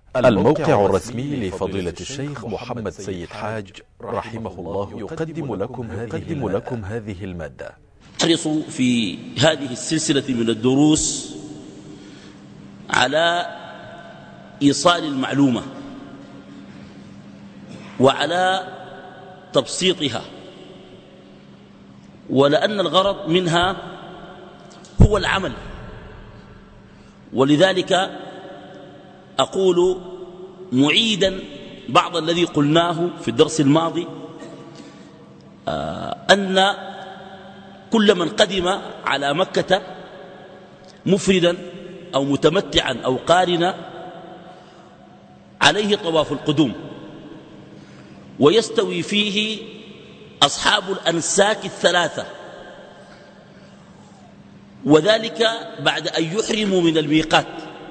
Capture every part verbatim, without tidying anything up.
الموقع الرسمي لفضيلة الشيخ محمد سيد حاج رحمه الله يقدم لكم هذه, لكم هذه المادة. نحرص في هذه السلسلة من الدروس على إيصال المعلومة وعلى تبسيطها، ولأن الغرض منها هو العمل، ولذلك أقول معيدا بعض الذي قلناه في الدرس الماضي، أن كل من قدم على مكة مفردا أو متمتعا أو قارنا عليه طواف القدوم، ويستوي فيه أصحاب الأنساك الثلاثة، وذلك بعد أن يحرموا من الميقات،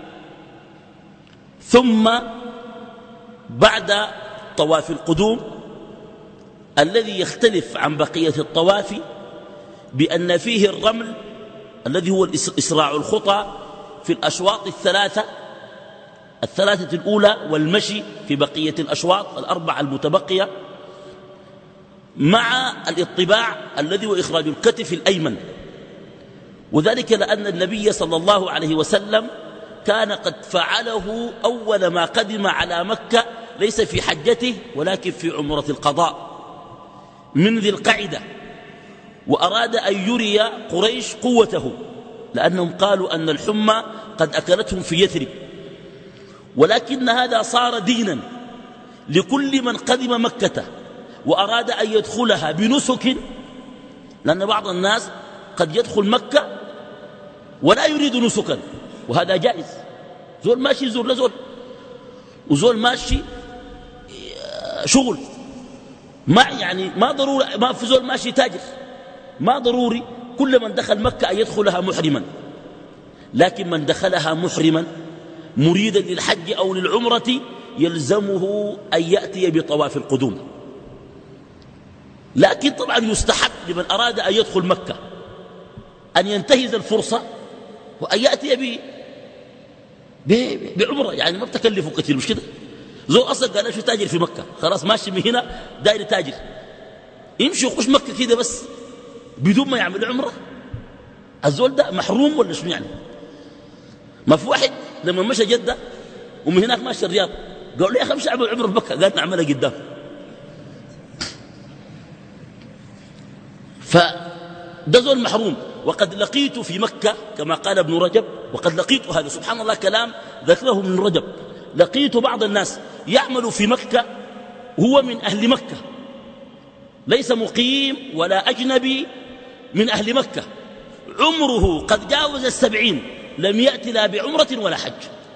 ثم بعد طواف القدوم الذي يختلف عن بقية الطواف بأن فيه الرمل الذي هو إسراع الخطى في الأشواط الثلاثة الثلاثة الأولى، والمشي في بقية الأشواط الأربعة المتبقية، مع الاطباع الذي هو إخراج الكتف الأيمن، وذلك لأن النبي صلى الله عليه وسلم كان قد فعله أول ما قدم على مكة، ليس في حجته ولكن في عمرة القضاء من ذي القعدة، وأراد أن يري قريش قوته، لأنهم قالوا أن الحمى قد أكلتهم في يثرب، ولكن هذا صار دينا لكل من قدم مكة وأراد أن يدخلها بنسك، لأن بعض الناس قد يدخل مكة ولا يريد نسكا، وهذا جائز. زول ماشي يزور لزول، وزول ماشي شغل، ما يعني ما ضروري، ما في زول ماشي تاجر، ما ضروري كل من دخل مكة أن يدخلها محرما، لكن من دخلها محرما مريدا للحج أو للعمرة يلزمه أن يأتي بطواف القدوم. لكن طبعا يستحق لمن أراد أن يدخل مكة أن ينتهز الفرصة وأن يأتي ب بعمرة، يعني ما بتكلفه كثير، مش كده؟ زو أصلا قال شو تاجر في مكة، خلاص ماشي من هنا داير تاجر، يمشي يخش مكة كده بس بدون ما يعمل عمرة. الزول ده محروم ولا شنو يعني؟ ما في واحد لما مشى جدة ومن هناك ماشي الرياض قالوا لي يا أخي امشي اعمل عمرة في مكة، قال نعملها قدام. فده زول محروم. وقد لقيت في مكة كما قال ابن رجب، وقد لقيت هذا سبحان الله كلام ذكره ابن رجب، لقيت بعض الناس يعمل في مكة هو من أهل مكة، ليس مقيم ولا أجنبي، من أهل مكة، عمره قد جاوز السبعين، لم يأتي لا بعمرة ولا حج،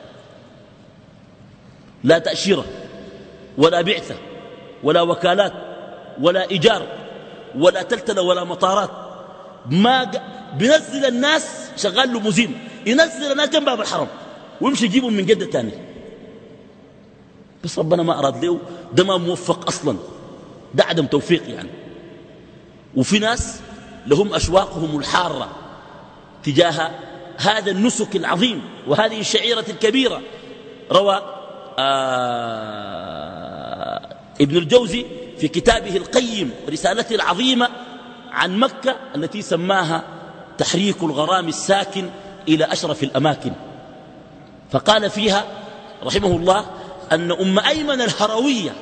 لا تأشيرة ولا بعثة ولا وكالات ولا إيجار ولا تلتلة ولا مطارات، ما بينزل الناس شغال له مزين، ينزل الناس جنب باب الحرم ويمشي يجيبهم من جدة تاني، بس ربنا ما أراد له، ده ما موفق أصلا، ده عدم توفيق يعني. وفي ناس لهم أشواقهم الحارة تجاه هذا النسك العظيم وهذه الشعيرة الكبيرة. روى آه ابن الجوزي في كتابه القيم رسالته العظيمة عن مكة التي سماها تحريك الغرام الساكن إلى أشرف الأماكن، فقال فيها رحمه الله أن أم أيمن الهروية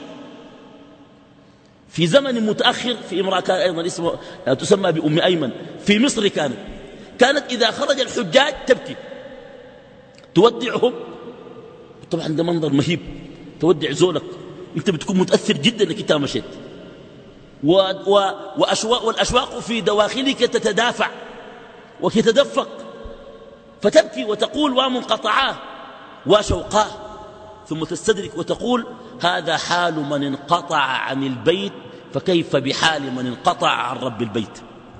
في زمن متأخر، في امرأة كان أيضا اسمها تسمى بأم أيمن في مصر، كانت كانت إذا خرج الحجاج تبكي تودعهم. طبعا ده منظر مهيب، تودع زولك أنت بتكون متأثر جدا أنك أنت مشيت، و و وأشواق والأشواق في دواخلك تتدافع وتتدفق، فتبكي وتقول ومنقطعاه وشوقاه، ثم تستدرك وتقول هذا حال من انقطع عن البيت، فكيف بحال من انقطع عن رب البيت.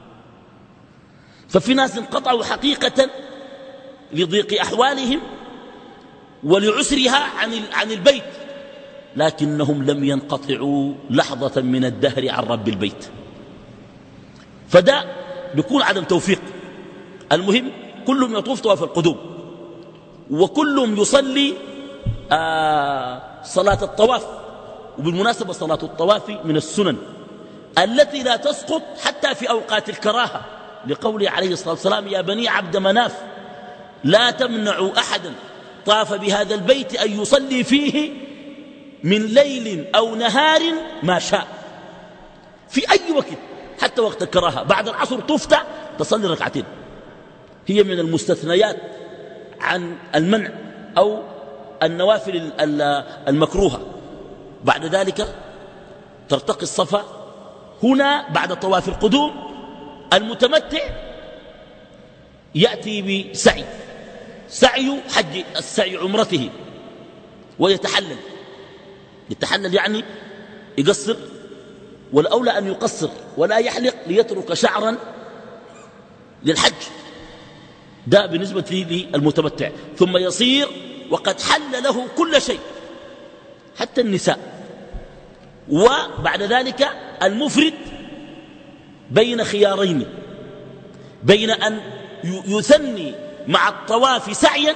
ففي ناس انقطعوا حقيقة لضيق أحوالهم ولعسرها عن عن البيت، لكنهم لم ينقطعوا لحظة من الدهر عن رب البيت، فده بيكون عدم توفيق. المهم كلهم يطوف طواف القدوم، وكلهم يصلي آه صلاة الطواف. وبالمناسبة صلاة الطواف من السنن التي لا تسقط حتى في أوقات الكراهة، لقوله عليه الصلاة والسلام: يا بني عبد مناف لا تمنعوا أحدا طاف بهذا البيت أن يصلي فيه من ليل أو نهار ما شاء، في أي وقت حتى وقت الكراهة. بعد العصر تفتح تصلي ركعتين، هي من المستثنيات عن المنع أو النوافل المكروهة. بعد ذلك ترتقي الصفا. هنا بعد طواف القدوم المتمتع يأتي بسعي، سعي حج السعي عمرته، ويتحلل. يتحلل يعني يقصر، والأولى أن يقصر ولا يحلق ليترك شعرا للحج، ده بالنسبة للمتمتع. ثم يصير وقد حل له كل شيء حتى النساء. وبعد ذلك المفرد بين خيارين، بين أن يثني مع الطواف سعيا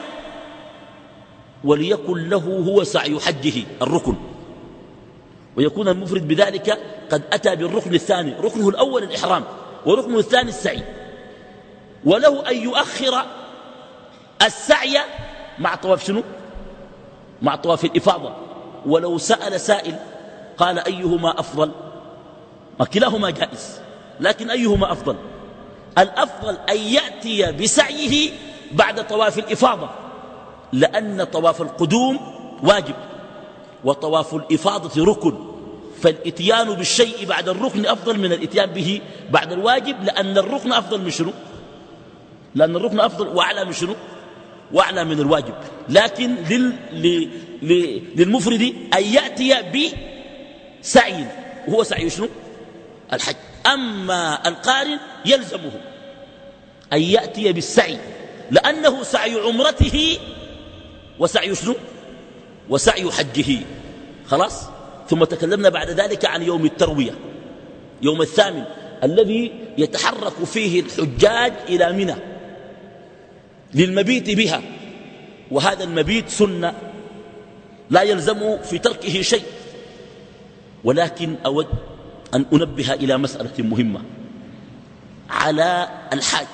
وليكن له هو سعي حجه الركن، ويكون المفرد بذلك قد أتى بالركن الثاني. ركنه الأول الإحرام، وركنه الثاني السعي. وله أن يؤخر السعي مع طواف شنو؟ مع طواف الإفاضة. ولو سأل سائل قال أيهما أفضل؟ ما كلاهما جائز، لكن أيهما أفضل؟ الأفضل أن يأتي بسعيه بعد طواف الإفاضة، لأن طواف القدوم واجب وطواف الإفاضة ركن، فالإتيان بالشيء بعد الركن أفضل من الإتيان به بعد الواجب، لأن الركن أفضل من شنو؟ لأن الركن أفضل وأعلى من شنو؟ وأعلى من الواجب. لكن لل... ل... للمفرد أن يأتي بسعي، وهو سعي شنو؟ الحج. أما القارن يلزمه أن يأتي بالسعي، لأنه سعي عمرته وسعي شنو؟ وسعي حجه. خلاص. ثم تكلمنا بعد ذلك عن يوم التروية، يوم الثامن الذي يتحرك فيه الحجاج إلى منى للمبيت بها، وهذا المبيت سنة لا يلزم في تركه شيء. ولكن أود أن أنبه إلى مسألة مهمة على الحاج،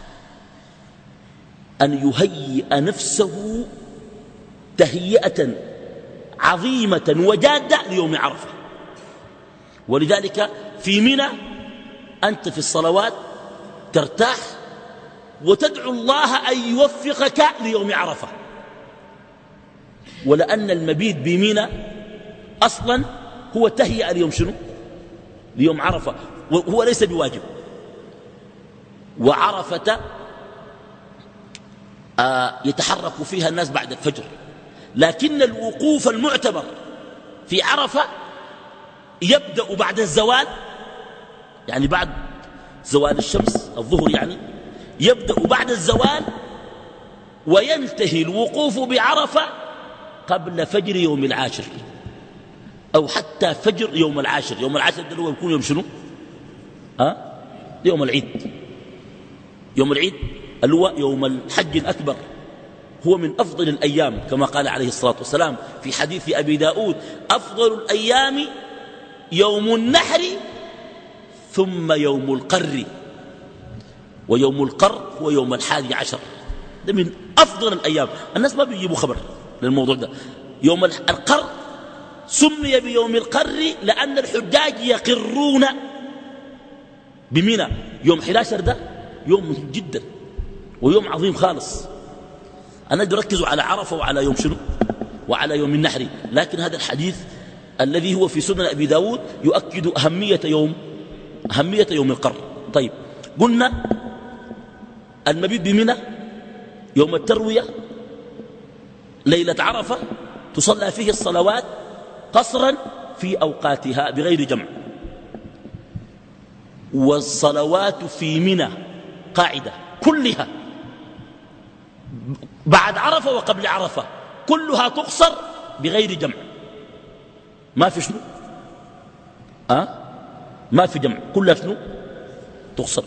أن يهيئ نفسه تهيئة عظيمة وجادة ليوم عرفة. ولذلك في منى أنت في الصلوات ترتاح وتدعو الله أن يوفقك ليوم عرفة، ولأن المبيت بمنى أصلا هو تهيئة ليوم شنو؟ ليوم عرفة، وهو ليس بواجب. وعرفة آه يتحرك فيها الناس بعد الفجر، لكن الوقوف المعتبر في عرفة يبدأ بعد الزوال، يعني بعد زوال الشمس الظهر، يعني يبدأ بعد الزوال وينتهي الوقوف بعرفة قبل فجر يوم العاشر، أو حتى فجر يوم العاشر. يوم العاشر ده هو يكون يوم شنو؟ ها؟ يوم العيد. يوم العيد اللي هو يوم الحج الأكبر، هو من أفضل الأيام كما قال عليه الصلاة والسلام في حديث أبي داود: أفضل الأيام يوم النحر ثم يوم القر، ويوم القر هو يوم الحادي عشر. ده من أفضل الأيام. الناس ما بيجيبوا خبر للموضوع ده. يوم القر سمي بيوم القر لأن الحجاج يقرون بمنى. يوم أحد عشر ده يوم مهم جدا ويوم عظيم خالص. أنا بركزوا على عرفة وعلى يوم شنو وعلى يوم النحر، لكن هذا الحديث الذي هو في سنن أبي داود يؤكد أهمية يوم أهمية يوم القر. طيب، قلنا المبيت بمنى يوم التروية ليلة عرفة تصلى فيه الصلوات قصرا في أوقاتها بغير جمع. والصلوات في منى قاعدة كلها بعد عرفة وقبل عرفة كلها تقصر بغير جمع، ما في شنو أه؟ ما في جمع، كلها شنو تقصر.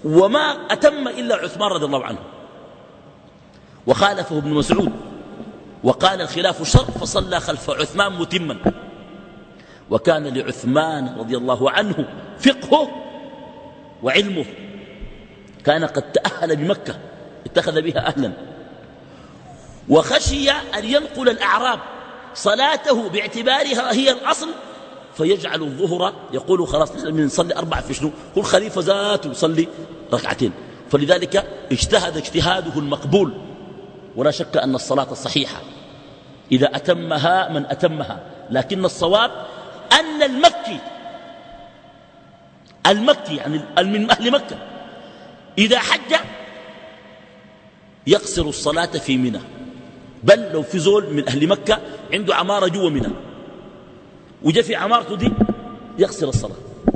وما أتم إلا عثمان رضي الله عنه، وخالفه ابن مسعود وقال الخلاف شر فصلى خلف عثمان متما. وكان لعثمان رضي الله عنه فقهه وعلمه، كان قد تأهل بمكة، اتخذ بها أهلا، وخشي أن ينقل الأعراب صلاته باعتبارها هي الأصل فيجعل الظهر، يقول خلاص نحن نصلي أربع في شنو، هو الخليفة ذاته يصلي ركعتين. فلذلك اجتهد اجتهاده المقبول. ولا شك أن الصلاة الصحيحة إذا أتمها من أتمها، لكن الصواب أن المكي المكي يعني من أهل مكة إذا حج يقصر الصلاة في منى، بل لو في زول من أهل مكة عنده عمارة جوا منى وجاء في عمارته دي يقصر الصلاة،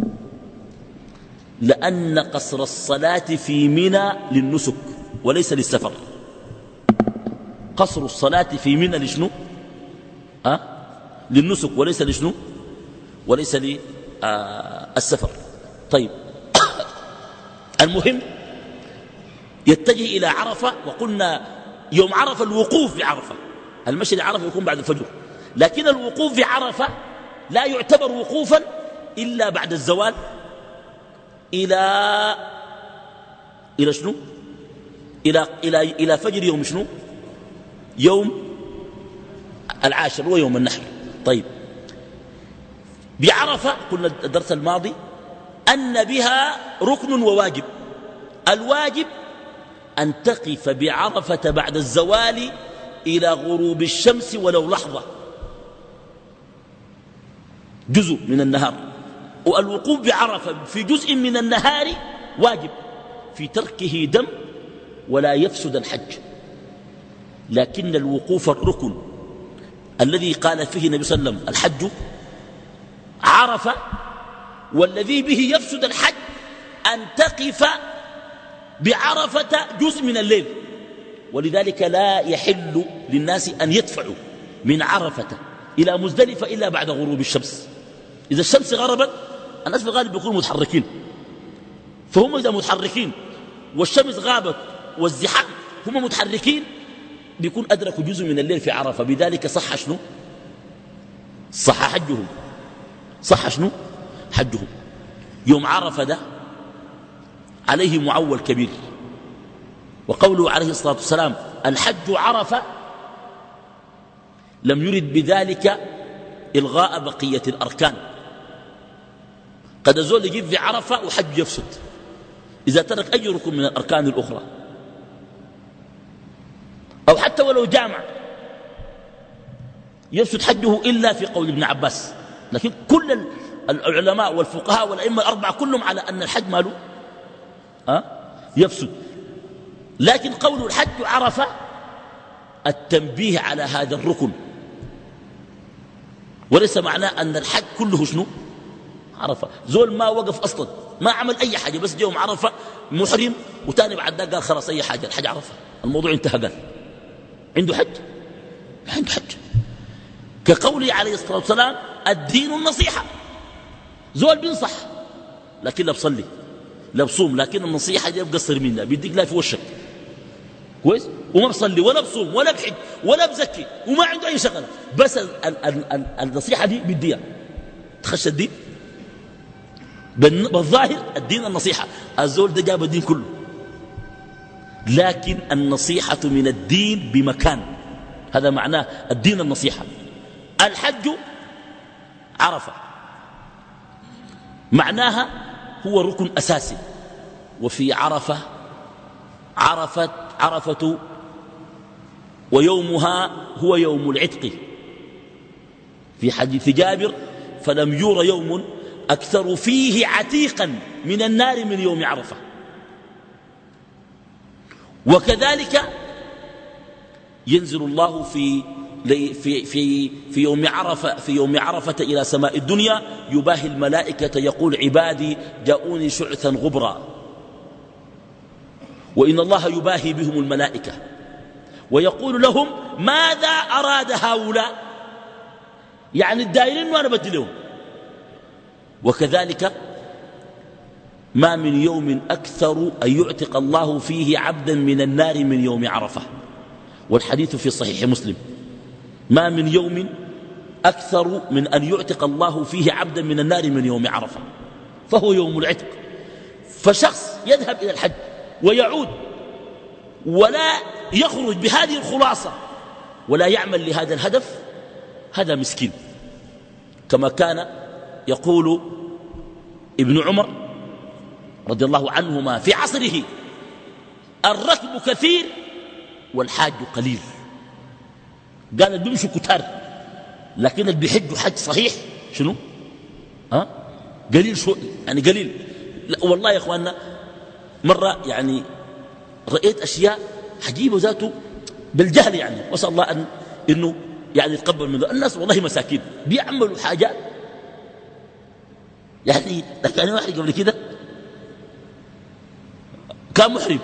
لأن قصر الصلاة في منى للنسك وليس للسفر. قصر الصلاة في منى لشنو؟ أه؟ للنسك وليس لشنو؟ وليس للسفر. طيب المهم يتجه إلى عرفة، وقلنا يوم عرفة الوقوف بعرفة، المشي لعرفة يكون بعد الفجر، لكن الوقوف بعرفة لا يعتبر وقوفا إلا بعد الزوال إلى إلى شنو؟ إلى إلى إلى فجر يوم شنو؟ يوم العاشر ويوم النحر. طيب بعرفة قلنا الدرس الماضي أن بها ركن وواجب. الواجب أن تقف بعرفة بعد الزوال إلى غروب الشمس ولو لحظة، جزء من النهار. والوقوف بعرفة في جزء من النهار واجب، في تركه دم ولا يفسد الحج. لكن الوقوف الركن الذي قال فيه النبي صلى الله عليه وسلم الحج عرفة، والذي به يفسد الحج أن تقف بعرفة جزء من الليل. ولذلك لا يحل للناس أن يدفعوا من عرفة إلى مزدلفة إلا بعد غروب الشمس. إذا الشمس غربت الناس في الغالب بيكونوا متحركين، فهم إذا متحركين والشمس غابت والزحام هم متحركين بيكون أدركوا جزء من الليل في عرفة. بذلك صح شنو؟ صح حجهم. صح شنو؟ حجهم. يوم عرفة ده عليه معول كبير، وقوله عليه الصلاة والسلام الحج عرفة لم يرد بذلك إلغاء بقية الأركان. قد زول يجيب في عرفة وحج يفسد إذا ترك أي ركن من الأركان الأخرى، أو حتى ولو جامع يفسد حجه إلا في قول ابن عباس. لكن كل العلماء والفقهاء والأئمة الأربعة كلهم على أن الحج ماله أه؟ يفسد. لكن قول الحج عرفة التنبيه على هذا الركن، وليس معناه أن الحج كله شنو؟ عرفة. زول ما وقف أصلا، ما عمل أي حاجة، بس يوم عرفة محرم وتاني بعد ذلك قال خلاص أي حاجة الحج عرفة، الموضوع انتهى. قال عنده حج؟ ما عنده حج. كقوله عليه الصلاة والسلام الدين النصيحة. زول بينصح لكن لا بصلي لا بصوم، لكن النصيحة دي بقصر منها، بيديك لا في وشك كويس، وما بصلي ولا بصوم ولا بحج ولا بزكي وما عنده أي شغلة، بس ال ال ال ال النصيحة دي بديها تخش الدين. بالظاهر الدين النصيحة، الزول ده جاب الدين كله، لكن النصيحة من الدين بمكان، هذا معناه الدين النصيحة. الحج عرفة معناها هو ركن أساسي. وفي عرفة عرفت عرفة ويومها هو يوم العتق. في حديث جابر فلم ير يوم أكثر فيه عتيقا من النار من يوم عرفة. وكذلك ينزل الله في في في في يوم عرفة في يوم عرفة إلى سماء الدنيا يباهي الملائكة يقول عبادي جاءوني شعثا غبرا، وإن الله يباهي بهم الملائكة ويقول لهم ماذا أراد هؤلاء، يعني الدائرين وأنا بدي لهم. وكذلك ما من يوم أكثر أن يعتق الله فيه عبدا من النار من يوم عرفة. والحديث في صحيح مسلم ما من يوم أكثر من أن يعتق الله فيه عبدا من النار من يوم عرفة، فهو يوم العتق. فشخص يذهب إلى الحج ويعود ولا يخرج بهذه الخلاصة ولا يعمل لهذا الهدف، هذا مسكين. كما كان يقول ابن عمر رضي الله عنهما في عصره: الركب كثير والحاج قليل. قال اللي بيمشوا كتار لكن اللي بيحجوا حج صحيح شنو؟ ها؟ قليل شو يعني قليل. لا والله يا اخواننا مرة يعني رأيت أشياء عجيبة ذاته بالجهل، يعني واسأل الله أن إنه يعني يتقبل منه. الناس والله مساكين بيعملوا حاجات يعني. كان واحد قبل كده كان محرم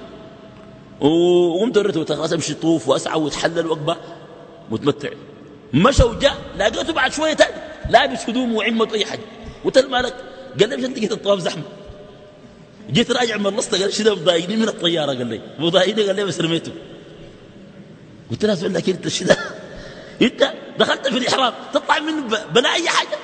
وقمت وريته وتخلص امشي طوف واسعى واتحلل وقبه متمتع. مشى وجاء لقيته بعد شويه تاني لابس هدوم وعمه اي حاجه. قلت له مالك؟ قال لي مش انت جيت الطواف زحمه. جيت راجع من الرصه قال شنو مضايقني من الطياره؟ قال لي مضايقني. قال لي بس رميته. قلت له سؤال لك انت الشيء ده انت دخلت في الاحرام تطلع منه بلا اي حاجه.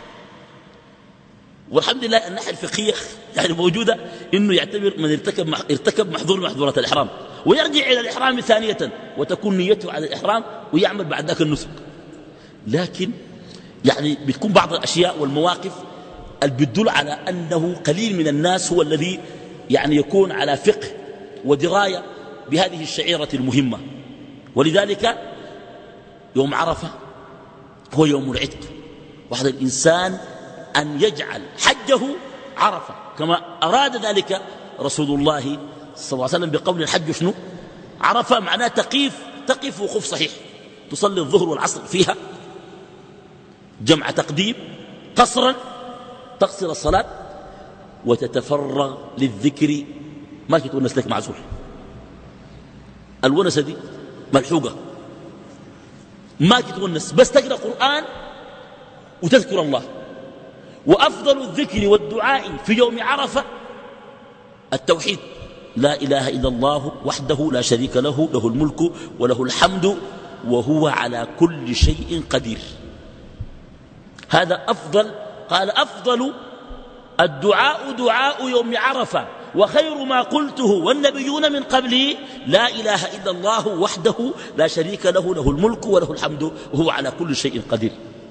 والحمد لله الناحيه الفقهيه يعني موجوده انه يعتبر من ارتكب ارتكب محظور محظورات الاحرام ويرجع الى الاحرام ثانيه وتكون نيته على الاحرام ويعمل بعد ذاك النسك. لكن يعني بتكون بعض الاشياء والمواقف اللي بتدل على انه قليل من الناس هو الذي يعني يكون على فقه ودرايه بهذه الشعيره المهمه. ولذلك يوم عرفه هو يوم العتق، وحد الانسان أن يجعل حجه عرفة كما أراد ذلك رسول الله صلى الله عليه وسلم بقول الحج شنو؟ عرفة. معناه تقيف تقف وقوف صحيح، تصلي الظهر والعصر فيها جمع تقديم قصرا، تقصر الصلاة وتتفرغ للذكر. ما تتونس لك معزول، الونسة دي ملحوقة، ما تتونس بس تقرأ قرآن وتذكر الله. وأفضل الذكر والدعاء في يوم عرفة التوحيد، لا إله إلا الله وحده لا شريك له، له الملك وله الحمد وهو على كل شيء قدير. هذا أفضل. قال أفضل الدعاء دعاء يوم عرفة وخير ما قلته والنبيون من قبلي لا إله إلا الله وحده لا شريك له، له الملك وله الحمد وهو على كل شيء قدير.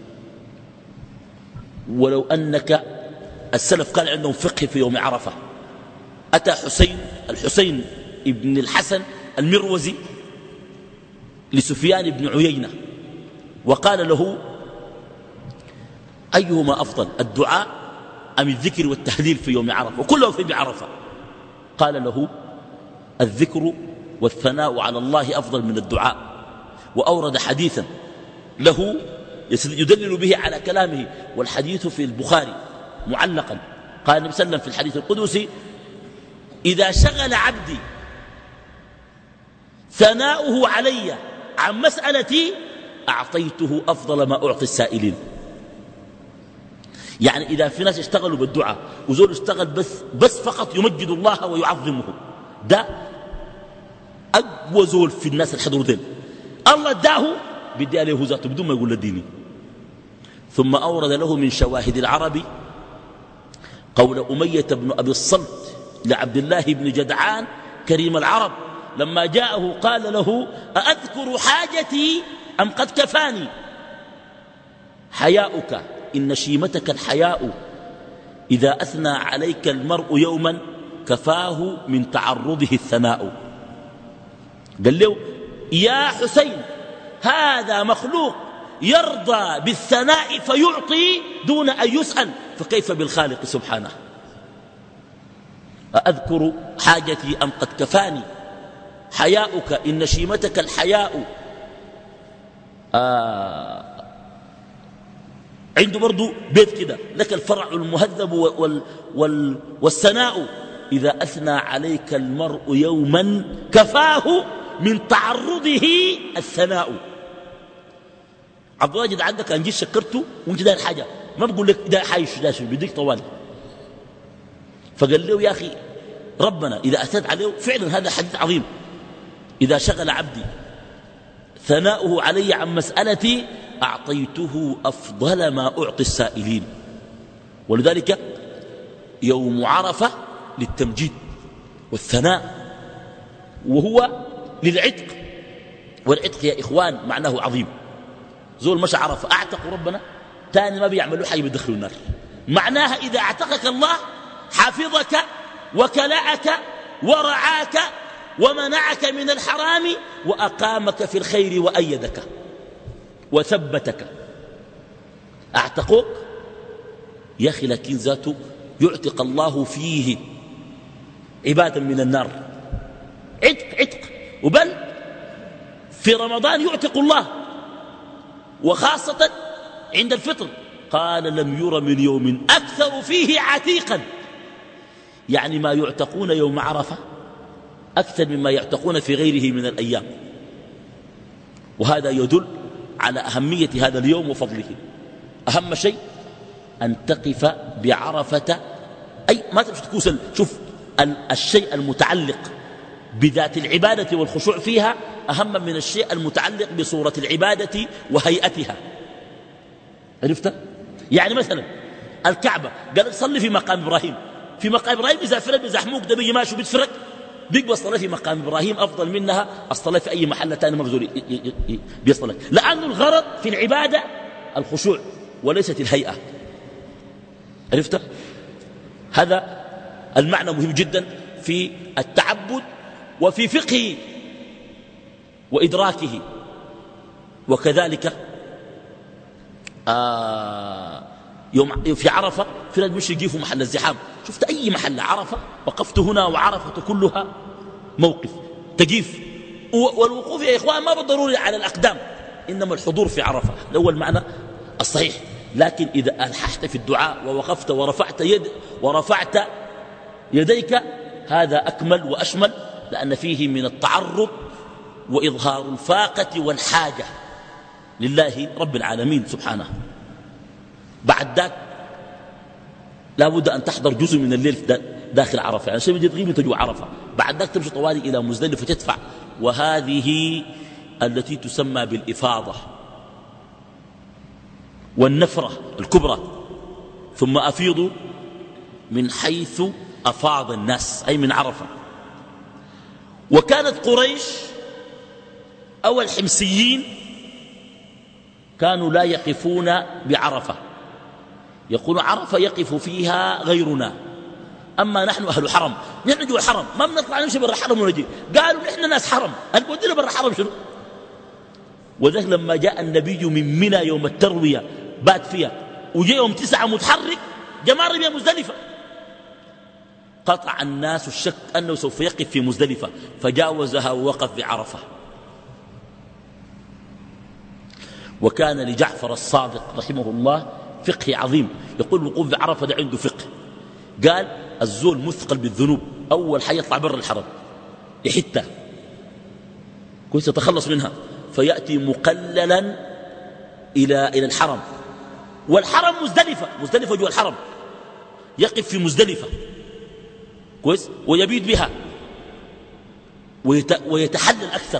ولو أنك السلف كان عندهم فقه في يوم عرفة. أتى حسين الحسين ابن الحسن المروزي لسفيان بن عيينة وقال له: أيهما أفضل الدعاء أم الذكر والتهليل في يوم عرفة وكله في بعرفة؟ قال له: الذكر والثناء على الله أفضل من الدعاء. وأورد حديثا له يدلل به على كلامه، والحديث في البخاري معلقا. قال النبي صلى الله عليه وسلم في الحديث القدسي: إذا شغل عبدي ثناؤه علي عن مسألتي أعطيته أفضل ما أعطي السائلين. يعني إذا في ناس اشتغلوا بالدعاء وزول اشتغل بس, بس فقط يمجد الله ويعظمه، ده أقوى زول في الناس الحضور دين. الله اداه بدي عليه ذاته بدون ما يقول لديني. ثم أورد له من شواهد العرب قول أمية بن أبي الصلت لعبد الله بن جدعان كريم العرب لما جاءه قال له: أأذكر حاجتي أم قد كفاني؟ حياؤك إن شيمتك الحياء، إذا أثنى عليك المرء يوما كفاه من تعرضه الثناء. قال له: يا حسين هذا مخلوق يرضى بالثناء فيعطي دون أن يسأل، فكيف بالخالق سبحانه؟ أذكر حاجتي أم قد كفاني؟ حياؤك إن شيمتك الحياء. آه عنده برضو بيت كده: لك الفرع المهذب وال وال والثناء، إذا أثنى عليك المرء يوما كفاه من تعرضه الثناء. عبد الله جد عندك أن جيت شكرته وانت داير حاجة، ما بقول لك ده حايش داش بديك طوالي. فقال له: يا أخي ربنا إذا أثنت عليه فعلا هذا حديث عظيم، إذا شغل عبدي ثناؤه علي عن مسألتي أعطيته أفضل ما أعطي السائلين. ولذلك يوم عرفة للتمجيد والثناء، وهو للعتق. والعتق يا إخوان معناه عظيم. زول مشى عرفة أعتق ربنا، تاني ما بيعملوا حاجة بيدخلوا النار. معناها إذا اعتقك الله حفظك وكلأك ورعاك ومنعك من الحرام وأقامك في الخير وأيدك وثبتك. أعتقوك يا أخي، لكن ذاته يعتق الله فيه عبادا من النار. عتق عتق. وبل في رمضان يعتق الله، وخاصة عند الفطر قال لم ير من يوم أكثر فيه عتيقا، يعني ما يعتقون يوم عرفة أكثر مما يعتقون في غيره من الأيام. وهذا يدل على أهمية هذا اليوم وفضله. أهم شيء أن تقف بعرفة، أي ما تمشي تكوسل. شوف الشيء المتعلق بذات العبادة والخشوع فيها أهم من الشيء المتعلق بصورة العبادة وهيئتها. عرفت؟ يعني مثلا الكعبة قال صلي في مقام إبراهيم. في مقام إبراهيم إذا فرق بزحموك ده بيجي ماشي بيتفرق، بيقبل الصلاة في مقام إبراهيم أفضل منها الصلاة في أي محل تاني مبذول بيصلك، لأن الغرض في العبادة الخشوع وليست الهيئة. عرفت؟ هذا المعنى مهم جدا في التعبد وفي فقهه وإدراكه. وكذلك آه يوم في عرفة في ناس مش يجيفوا محل الزحام. شفت أي محل عرفة، وقفت هنا وعرفة كلها موقف تجيف. والوقوف يا إخوان ما بالضروري على الأقدام، إنما الحضور في عرفة هو المعنى الصحيح. لكن إذا ألححت في الدعاء ووقفت ورفعت يد ورفعت يديك هذا أكمل وأشمل، لأن فيه من التعرض وإظهار الفاقة والحاجة لله رب العالمين سبحانه. بعد ذاك لا بد أن تحضر جزء من الليل داخل عرفة، يعني شيء تغيب تجوا عرفة. بعد ذاك تمشي طوالي إلى مزدلفة تدفع، وهذه التي تسمى بالإفاضة والنفرة الكبرى. ثم أفيضوا من حيث أفاض الناس، أي من عرفة. وكانت قريش أو الحمسيين كانوا لا يقفون بعرفة، يقول عرفة يقف فيها غيرنا، أما نحن أهل حرم، نحن جوا الحرم ما بنطلع نمشي برا حرم ونجي. قالوا نحن ناس حرم، البودينا برا حرم شنو؟ وذلك لما جاء النبي من منى يوم التروية بات فيها، وجاء يوم تسعة متحرك جمار بها مزدلفة، قطع الناس الشك أنه سوف يقف في مزدلفة، فجاوزها ووقف بعرفة. وكان لجعفر الصادق رحمه الله فقه عظيم، يقول الوقوف بعرفة ده عنده فقه. قال الزول مثقل بالذنوب أول حي يطلع برا الحرم يحتها كويس يتخلص منها، فيأتي مقللا إلى إلى الحرم، والحرم مزدلفة، مزدلفة جوا الحرم، يقف في مزدلفة كويس ويبيت بها ويتحلل أكثر.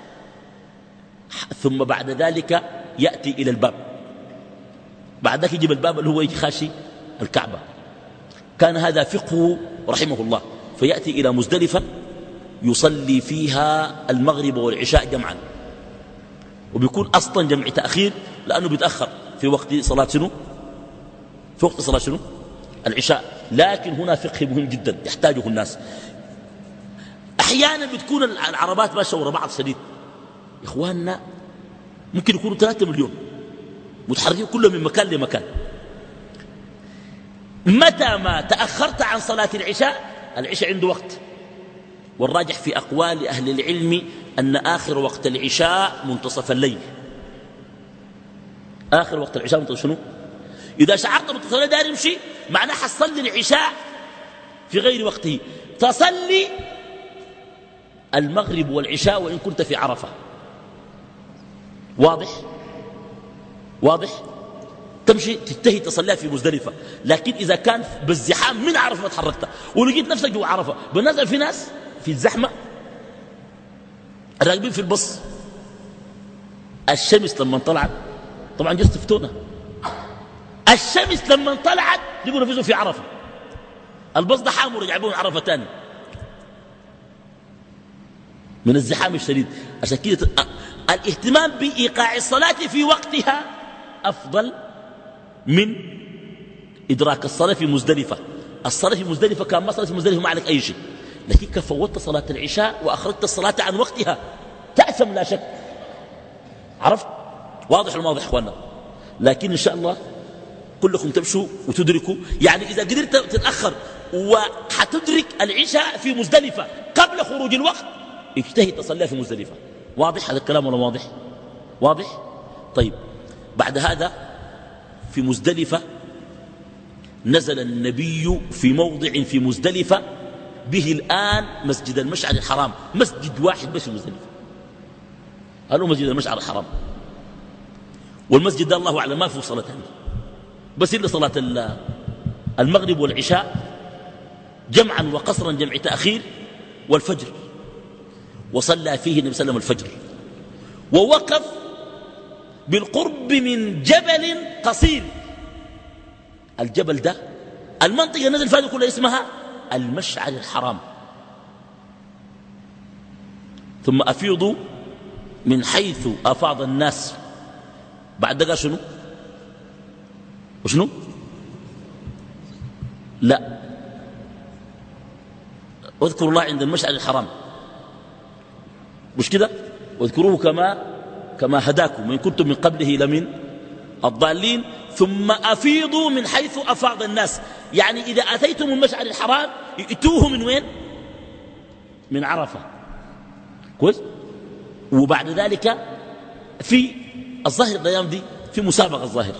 ثم بعد ذلك يأتي إلى الباب، بعد ذلك يجيب الباب اللي هو يجي خاشي الكعبة. كان هذا فقهه رحمه الله. فيأتي إلى مزدلفة يصلي فيها المغرب والعشاء جمعا، وبيكون أصلا جمع تأخير لأنه بيتأخر في وقت صلاة شنو؟ في وقت صلاة شنو؟ العشاء. لكن هنا فقه مهم جدا يحتاجه الناس. أحيانا بتكون العربات ماشية ورا بعض شديد، يا إخواننا ممكن يكونوا ثلاثة مليون متحركين كلهم من مكان لمكان. متى ما تأخرت عن صلاة العشاء، العشاء عنده وقت، والراجح في أقوال أهل العلم أن آخر وقت العشاء منتصف الليل. آخر وقت العشاء منتصف شنو؟ إذا شعرت منتصف الليل دار يمشي معناه حصلي العشاء في غير وقته، تصلي المغرب والعشاء وإن كنت في عرفة. واضح؟ واضح؟ تمشي تنتهي تصليها في مزدلفة. لكن إذا كان بالزحام من عرفة ما تحركت ولقيت نفسك جوا عرفة، بالنسبة في ناس في الزحمة الراكبين في البص الشمس لما طلعت طبعا جست فتونا، الشمس لما طلعت لقوا نفسهم في عرفة، البص ده حاموا رجع بهم عرفة تاني من الزحام الشديد. عشان كده الاهتمام بإيقاع الصلاة في وقتها أفضل من إدراك الصلاة في مزدلفة. الصلاة في مزدلفة كان ما صلاة في مزدلفة ما عليك أي شيء، لكن كفوت صلاة العشاء وأخرجت الصلاة عن وقتها تأثم لا شك. عرفت؟ واضح الموضوع إخواننا. لكن إن شاء الله كلكم تمشوا وتدركوا، يعني إذا قدرت تتأخر وحتدرك العشاء في مزدلفة قبل خروج الوقت اجتهد تصليها في مزدلفة. واضح هذا الكلام ولا واضح؟ واضح؟ طيب بعد هذا في مزدلفة نزل النبي في موضع في مزدلفة به الآن مسجد المشعر الحرام، مسجد واحد بس في مزدلفة، قالوا مسجد المشعر الحرام. والمسجد ده الله أعلم ما فيه صلاة ثانية بس إلا صلاة المغرب والعشاء جمعا وقصرا، جمع تأخير والفجر. وصلى فيه النبي صلى الله عليه وسلم الفجر، ووقف بالقرب من جبل قصير. الجبل ده المنطقة نزل فيها كلها اسمها المشعر الحرام. ثم أفيضوا من حيث أفاض الناس. بعد ده قال شنو وشنو؟ لا، واذكروا الله عند المشعر الحرام، مش كده؟ واذكروه كما كما هداكم وإن كنتم من قبله لمن الضالين. ثم أفيضوا من حيث أفاض الناس، يعني إذا أتيتم المشعر الحرام ائتوه من وين؟ من عرفة. كويس؟ وبعد ذلك في الظاهر الأيام دي في مسابقة، الظاهر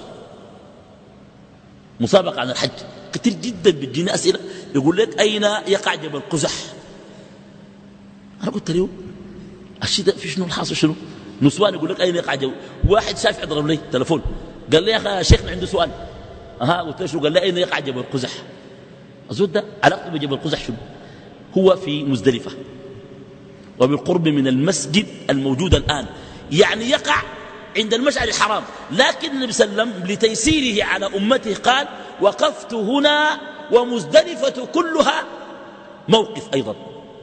مسابقة عن الحج كتير جدا. بتجيني أسئلة يقول لك أين يقع جبل قزح؟ أنا قلت له الشيء ده في شنو الحاصل شنو؟ نسوان يقول لك أين يقع جبل. واحد شافع ضرب لي تلفون قال لي يا أخي شيخنا عنده سؤال. أها قلت له شنو؟ قال لي أين يقع جبل قزح؟ الزود ده علاقته بجبل قزح شنو؟ هو في مزدلفة وبالقرب من المسجد الموجود الآن، يعني يقع عند المشعر الحرام. لكن النبي صلى الله عليه وسلم لتيسيره على أمته قال وقفت هنا ومزدلفة كلها موقف أيضا.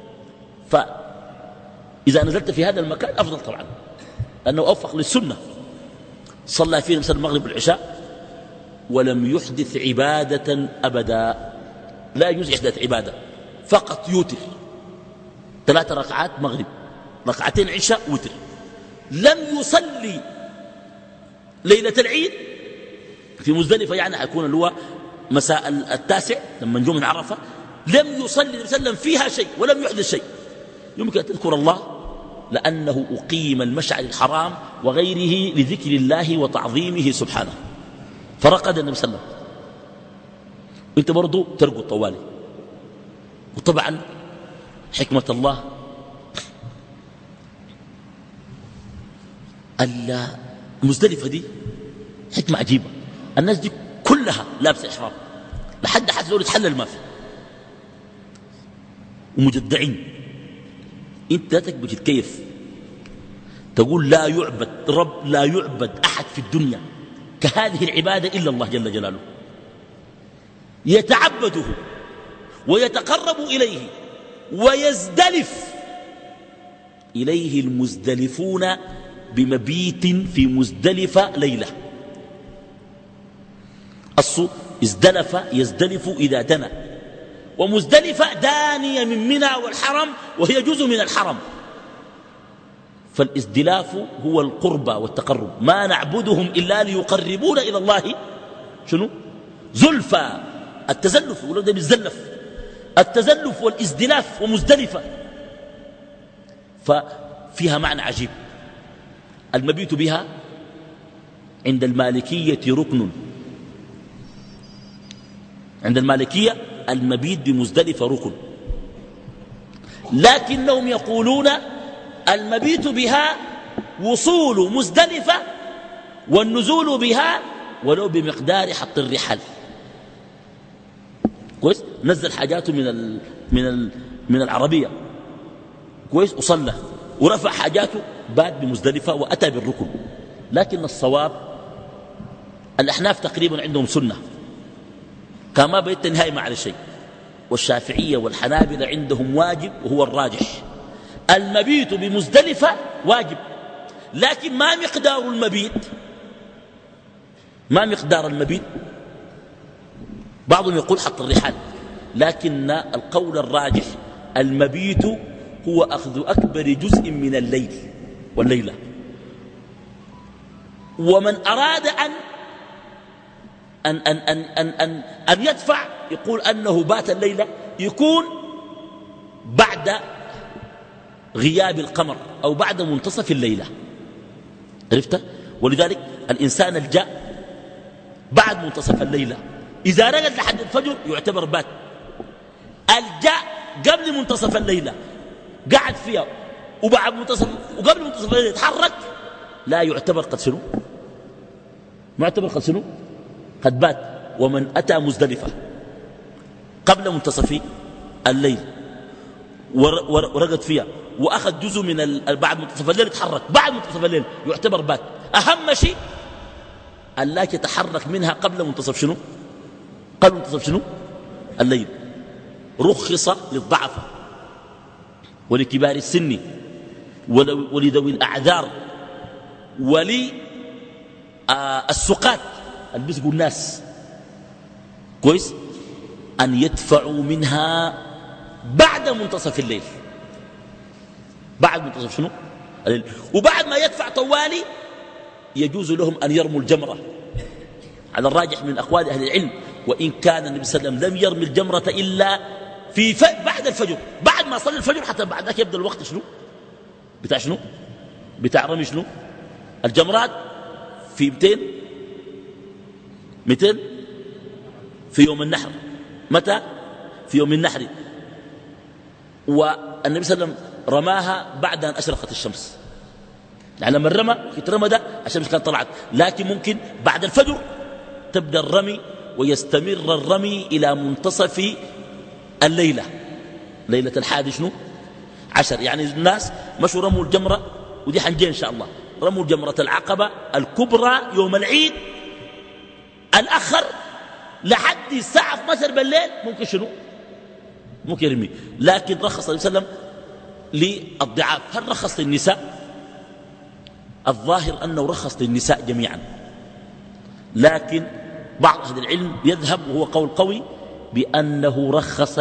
فإذا نزلت في هذا المكان أفضل طبعا لأنه أوفق للسنة. صلى فيه مثل المغرب والعشاء ولم يحدث عبادة أبدا، لا يجوز إحداث عبادة، فقط يوتر ثلاث ركعات مغرب، ركعتين عشاء وتر. لم يصلي ليلة العيد في مزدلفة، يعني حيكون اللي هو مساء التاسع لما نجوم من عرفة، لم يصلي النبي صلى الله عليه وسلم فيها شيء ولم يحدث شيء. يمكن أن تذكر الله لأنه أقيم المشعر الحرام وغيره لذكر الله وتعظيمه سبحانه، فرقد النبي صلى الله عليه وسلم. وانت برضو ترقد طوالي. وطبعا حكمة الله المزدلفة دي حكمة عجيبة. الناس دي كلها لابسة إحرام لحد حتى لو يتحلل ما في، ومجدعين. انت ذاتك بتتكيف تقول لا يعبد رب، لا يعبد أحد في الدنيا كهذه العبادة إلا الله جل جلاله، يتعبده ويتقرب إليه ويزدلف إليه المزدلفون بمبيت في مزدلفة ليلة. الصو ازدلف يزدلف إذا دنا، ومزدلفة دانية من منى والحرم وهي جزء من الحرم. فالازدلاف هو القربى والتقرب، ما نعبدهم إلا ليقربون إلى الله شنو؟ زلفى. التزلف يقولون ده بيزدلف، التزلف والازدلاف ومزدلفة، ففيها معنى عجيب. المبيت بها عند المالكية ركن، عند المالكية المبيت بمزدلفة ركن، لكنهم يقولون المبيت بها وصول مزدلفة والنزول بها ولو بمقدار حط الرحال. كويس؟ نزل حاجاته من ال من ال من العربية كويس، وصلى ورفع حاجاته، بات بمزدلفة وأتى بالركن. لكن الصواب الأحناف تقريبا عندهم سنة كما بيت نهاية ما على شيء، والشافعية والحنابلة عندهم واجب وهو الراجح. المبيت بمزدلفة واجب، لكن ما مقدار المبيت ما مقدار المبيت بعضهم يقول حط الرحال، لكن القول الراجح المبيت هو أخذ أكبر جزء من الليل والليلة. ومن أراد أن أن, أن, أن, أن, أن, أن يدفع يقول أنه بات الليلة يكون بعد غياب القمر أو بعد منتصف الليلة، عرفت؟ ولذلك الإنسان الجاء بعد منتصف الليلة إذا رقد لحد الفجر يعتبر بات. الجاء قبل منتصف الليلة قعد فيها وبعد منتصف وقبل منتصف الليلة يتحرك لا يعتبر قد شنو؟ ما يعتبر قد شنو؟ قد بات. ومن أتى مزدلفة قبل منتصف الليل ورقد فيها وأخذ جزء من بعد منتصف الليل يتحرك بعد منتصف الليل يعتبر بات. أهم شيء أن لا يتحرك منها قبل منتصف شنو؟ قبل منتصف شنو؟ الليل. رخص للضعف ولكبار السن ولذوي الأعذار وللسقات اللي بيسقوا الناس كويس أن يدفعوا منها بعد منتصف الليل. بعد منتصف شنو؟ الليل. وبعد ما يدفع طوالي يجوز لهم أن يرموا الجمرة على الراجح من أقوال أهل العلم، وإن كان النبي صلى الله عليه وسلم لم يرمي الجمرة إلا في ف... بعد الفجر، بعد ما صلى الفجر حتى بعد ذلك يبدأ الوقت شنو بتاع شنو بتاع رمي شنو الجمرات في مئتين مئتين في يوم النحر. متى؟ في يوم النحر. والنبي صلى الله عليه وسلم رماها بعد أن أشرقت الشمس، يعني لما الرمى يترمى ده الشمس كانت طلعت، لكن ممكن بعد الفجر تبدأ الرمي ويستمر الرمي إلى منتصف الليلة، ليلة الحادي شنو عشر. يعني الناس مشوا رموا الجمرة، ودي حنجي إن شاء الله، رموا جمرة العقبة الكبرى يوم العيد الأخر لحد الساعة اثنتي عشرة بالليل ممكن شنو ممكن يرمي. لكن رخص النبي صلى الله عليه وسلم للضعاف. هل رخص للنساء؟ الظاهر أنه رخص للنساء جميعا، لكن بعض أهل العلم يذهب وهو قول قوي بأنه رخص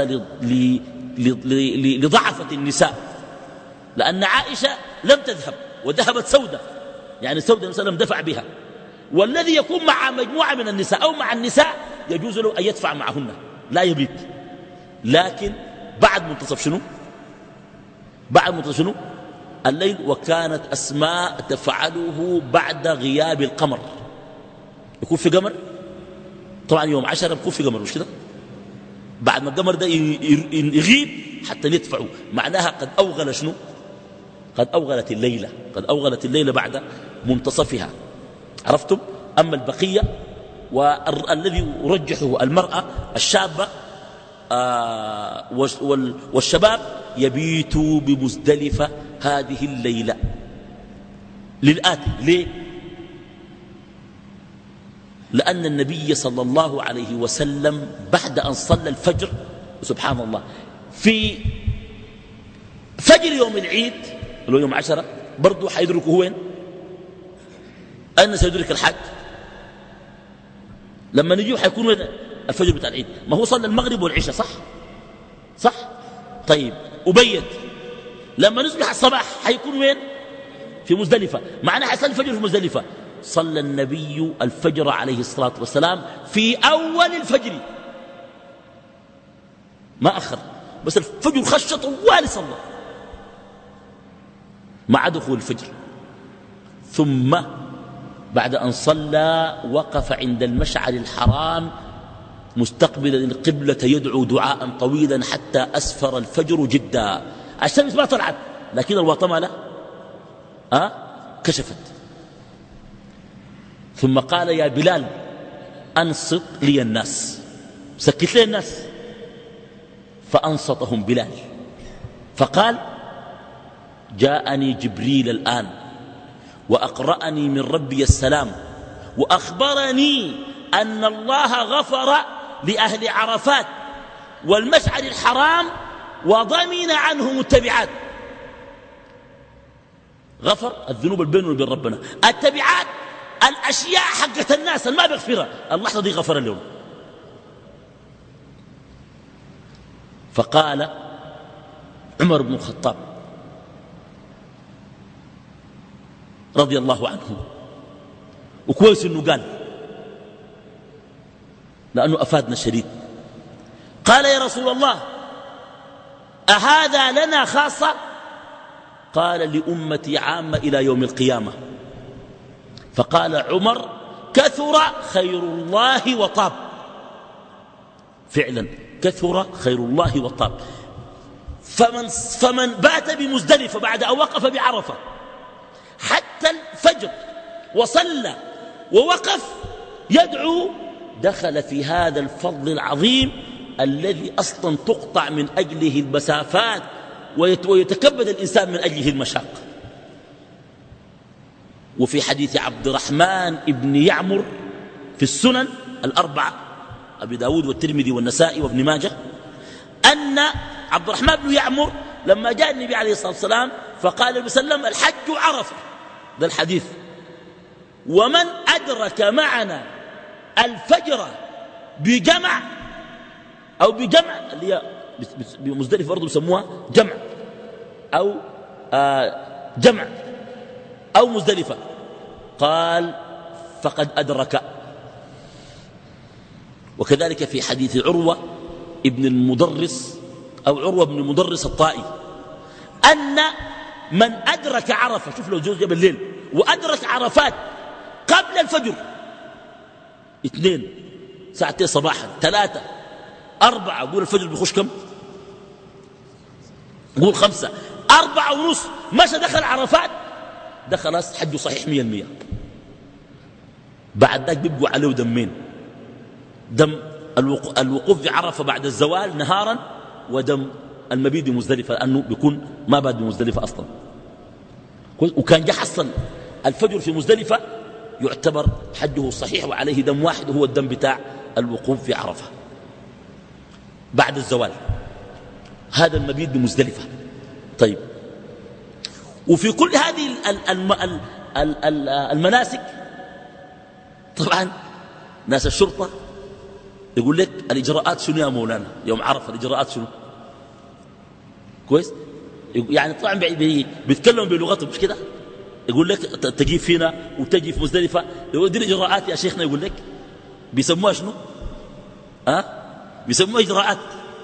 لضعفة النساء، لأن عائشة لم تذهب وذهبت سودة، يعني سودة النبي صلى الله عليه وسلم دفع بها. والذي يكون مع مجموعة من النساء أو مع النساء يجوز له أن يدفع معهن لا يبيت، لكن بعد منتصف شنو بعد منتصف شنو الليل. وكانت أسماء تفعله بعد غياب القمر، يكون في قمر طبعا يوم عشرة يكون في قمر، مش كده؟ بعد ما القمر ده يغيب حتى يدفعوا، معناها قد أوغل شنو قد أوغلت الليلة قد أوغلت الليلة بعد منتصفها، عرفتم؟ أما البقية والذي يرجحه المرأة الشابة آه والشباب يبيتوا بمزدلفة هذه الليلة للآتي. ليه؟ لأن النبي صلى الله عليه وسلم بعد أن صلى الفجر سبحان الله في فجر يوم العيد اللي هو يوم عشرة برضو حيدركه وين؟ أين سيدرك الحج؟ لما نجيه حيكون وين الفجر بتاع العيد؟ ما هو صلى المغرب والعشاء صح؟ صح؟ طيب وبيت لما نصبح الصباح حيكون وين؟ في مزدلفة، معناه حيصلي الفجر في مزدلفة. صلى النبي الفجر عليه الصلاة والسلام في أول الفجر ما أخر، بس الفجر خش طوال صلى مع دخول الفجر. ثم بعد أن صلى وقف عند المشعر الحرام مستقبلا القبلة يدعو دعاء طويلا حتى أسفر الفجر جدا. الشمس ما طلعت لكن الوطمة لا أه؟ كشفت. ثم قال يا بلال أنصت لي الناس، سكت لي الناس، فأنصتهم بلال فقال جاءني جبريل الآن وأقرأني من ربي السلام وأخبرني أن الله غفر لأهل عرفات والمشعر الحرام وضمن عنهم التبعات. غفر الذنوب البين وبين ربنا. التبعات الأشياء حقت الناس ما بيغفرها، اللحظة دي غفر لهم. فقال عمر بن الخطاب رضي الله عنه، وكويس انه قال لأنه أفادنا شديد، قال يا رسول الله أهذا لنا خاصة؟ قال لأمتي عامة إلى يوم القيامة. فقال عمر كثر خير الله وطاب. فعلا كثر خير الله وطاب. فمن, فمن بات بمزدلفة بعد أن وقف بعرفة حتى الفجر وصلى ووقف يدعو دخل في هذا الفضل العظيم الذي أصلا تقطع من أجله المسافات ويتكبد الإنسان من أجله المشاق. وفي حديث عبد الرحمن ابن يعمر في السنن الأربعة أبي داود والترمذي والنسائي وابن ماجه أن عبد الرحمن بن يعمر لما جاء النبي عليه الصلاة والسلام فقال النبي صلى الله عليه وسلم الحج عرفة، ده الحديث، ومن أدرك معنا الفجر بجمع أو بجمع اللي هي بمزدلفة برضه بيسموها جمع أو آه جمع أو مزدلفة، قال فقد أدرك. وكذلك في حديث عروة ابن المدرس أو عروة بن المدرس الطائي أن من أدرك عرفة، شوف لو جوز جاب الليل وأدرك عرفات قبل الفجر اثنين ساعتين صباحا ثلاثة أربعة، قول الفجر بيخش كم؟ قول خمسة، أربعة ونص مشى دخل عرفات ده خلاص حجه صحيح مية المية. بعد ذاك بيبقوا عليه دمين، دم الوقوف في عرفة بعد الزوال نهارا ودم المبيت بمزدلفة لأنه بيكون ما بعد بمزدلفة أصلا. وكان جاء حصل الفجر في مزدلفة يعتبر حجه صحيح وعليه دم واحد وهو الدم بتاع الوقوف في عرفة بعد الزوال، هذا المبيت بمزدلفة. طيب، وفي كل هذه المناسك طبعا ناس الشرطة يقول لك الإجراءات شنو يا مولانا يوم عرفة، الإجراءات شنو؟ كويس؟ يعني طبعا بيتكلموا بلغتهم مش كده، يقول لك تجي فينا وتجي في مزدلفة، يقول دي الإجراءات يا شيخنا، يقول لك بيسموها شنو؟ ها؟ أه؟ بيسموها إجراءات.